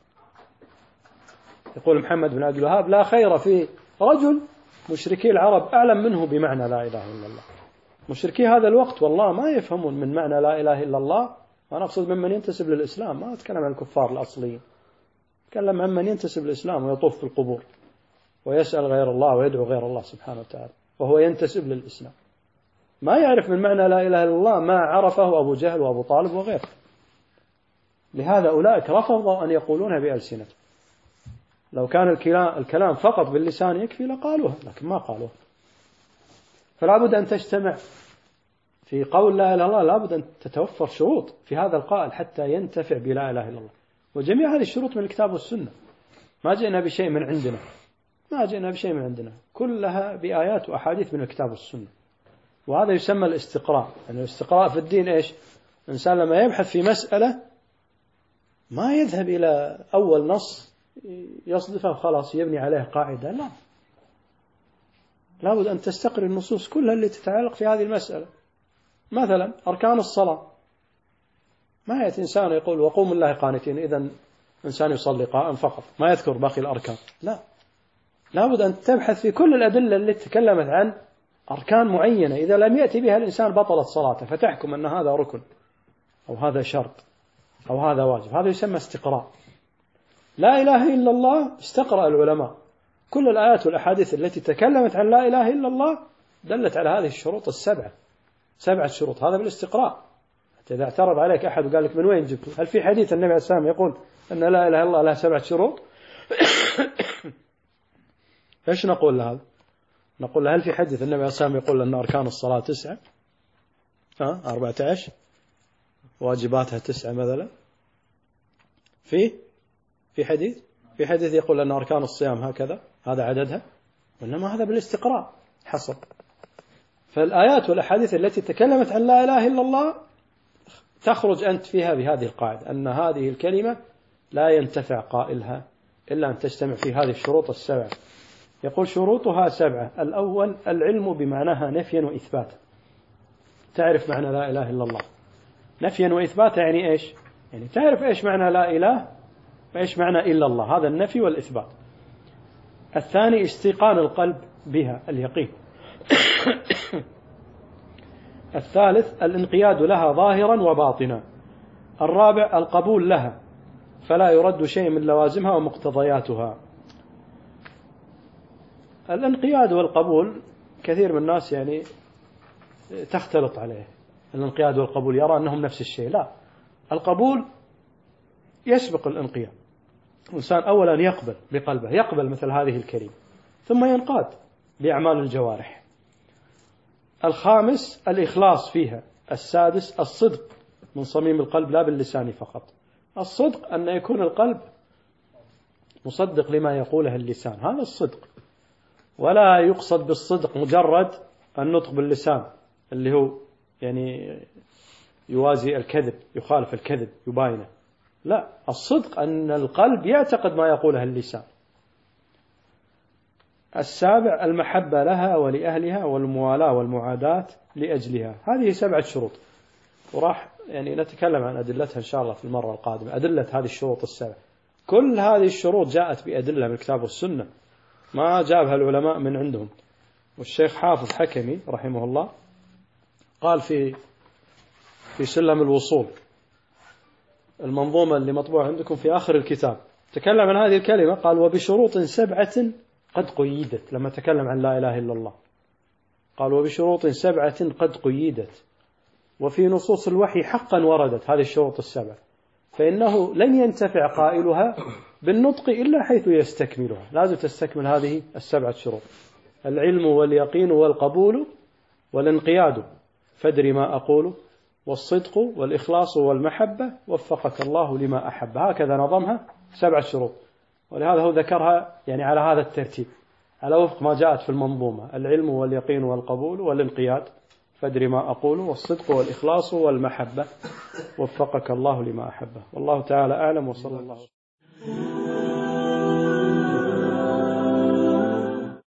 يقول محمد بن عبد الوهاب لا خير في رجل مشركي العرب أعلم منه بمعنى لا إله إلا الله. مشركي هذا الوقت والله ما يفهمون من معنى لا إله إلا الله، وأنا أقصد ممن ينتسب للإسلام، ما أتكلم عن الكفار الأصليين، أتكلم عن من ينتسب للإسلام ويطوف في القبور ويسأل غير الله ويدعو غير الله سبحانه وتعالى وهو ينتسب للإسلام، ما يعرف من معنى لا إله إلا الله ما عرفه أبو جهل وأبو طالب وغيره. لهذا أولئك رفضوا أن يقولونها بألسنتهم. لو كان الكلام فقط باللسان يكفي لقالوها، لكن ما قالوها. فلا بد أن تجتمع في قول لا إله إلا الله، لا بد أن تتوفر شروط في هذا القائل حتى ينتفع بلا إله إلا الله. وجميع هذه الشروط من الكتاب والسنة، ما جئنا بشيء من عندنا، ما جئنا بشيء من عندنا، كلها بآيات وأحاديث من الكتاب والسنة. وهذا يسمى الاستقراء. يعني الاستقراء في الدين إيش؟ الإنسان لما يبحث في مسألة ما يذهب إلى أول نص يصدفه وخلاص يبني عليه قاعدة، لا، لابد أن تستقر النصوص كلها اللي تتعلق في هذه المسألة. مثلا أركان الصلاة، ما يأتي إنسان يقول وقوم الله قانتين إذا إنسان يصلي قائم فقط ما يذكر باقي الأركان، لا، لابد أن تبحث في كل الأدلة اللي تكلمت عن أركان معينة، إذا لم يأتي بها الإنسان بطلت صلاته، فتحكم أن هذا ركن أو هذا شرط أو هذا واجب. هذا يسمى استقراء. لا إله إلا الله استقرأ العلماء كل الآيات والأحاديث التي تكلمت عن لا إله إلا الله دلت على هذه الشروط السبعة، 7 شروط، هذا بالاستقراء. إذا اعترض عليك أحد وقال لك من وين جبت؟ هل في حديث النبي عليه الصلاة والسلام يقول أن لا إله إلا الله لها 7 شروط؟ إيش نقول له هذا؟ نقول له هل في حديث النبي عليه الصلاة والسلام يقول أن أركان الصلاة 9 14 واجباتها 9 مثلا؟ في حديث يقول أن أركان الصيام هكذا هذا عددها؟ وإنما هذا بالاستقراء حصل. فالآيات والأحاديث التي تكلمت عن لا إله إلا الله تخرج أنت فيها بهذه القاعدة أن هذه الكلمة لا ينتفع قائلها إلا أن تجتمع في هذه الشروط 7. يقول شروطها 7. الأول العلم بمعناها نفيا وإثباتا. تعرف معنى لا إله إلا الله نفيا وإثباتا يعني إيش؟ يعني تعرف إيش معنى لا إله وإيش معنى إلا الله، هذا النفي والإثبات. الثاني استيقان القلب بها، اليقين. الثالث الانقياد لها ظاهرا وباطنا. الرابع القبول لها فلا يرد شيء من لوازمها ومقتضياتها. الانقياد والقبول كثير من الناس يعني تختلط عليه الانقياد والقبول، يرى أنهم نفس الشيء. لا، القبول يسبق الانقياد. الإنسان أولا يقبل بقلبه، يقبل مثل هذه الكلمة، ثم ينقاد بأعمال الجوارح. الخامس الإخلاص فيها. السادس الصدق من صميم القلب لا باللسان فقط. الصدق أن يكون القلب مصدق لما يقوله اللسان، هذا الصدق. ولا يقصد بالصدق مجرد النطق باللسان اللي هو يعني يوازي الكذب، يخالف الكذب، يباينه. لا، الصدق أن القلب يعتقد ما يقوله اللسان. السابع المحبة لها ولأهلها والموالاة والمعاداة لأجلها. هذه 7 شروط، وراح يعني نتكلم عن أدلتها إن شاء الله في المرة القادمة. أدلة هذه الشروط 7 كل هذه الشروط جاءت بأدلة من الكتاب والسنة، ما جابها العلماء من عندهم. والشيخ حافظ حكمي رحمه الله قال في سلم الوصول المنظومة اللي مطبوعة عندكم في آخر الكتاب، تكلم عن هذه الكلمة قال وبشروط 7 قد قيدت. لما تكلم عن لا إله إلا الله قال وبشروط 7 قد قيدت، وفي نصوص الوحي حقا وردت هذه الشروط 7، فإنه لن ينتفع قائلها بالنطق إلا حيث يستكملها. لازم تستكمل هذه 7 شروط: العلم واليقين والقبول والانقياد فادر ما أقول، والصدق والإخلاص والمحبة وفقك الله لما أحب. هكذا نظمها 7 شروط، ولهذا هو ذكرها يعني على هذا الترتيب على وفق ما جاءت في المنظومة: العلم واليقين والقبول والانقياد فادر ما أقول، والصدق والإخلاص والمحبة وفقك الله لما أحبه. والله تعالى أعلم، وصلى الله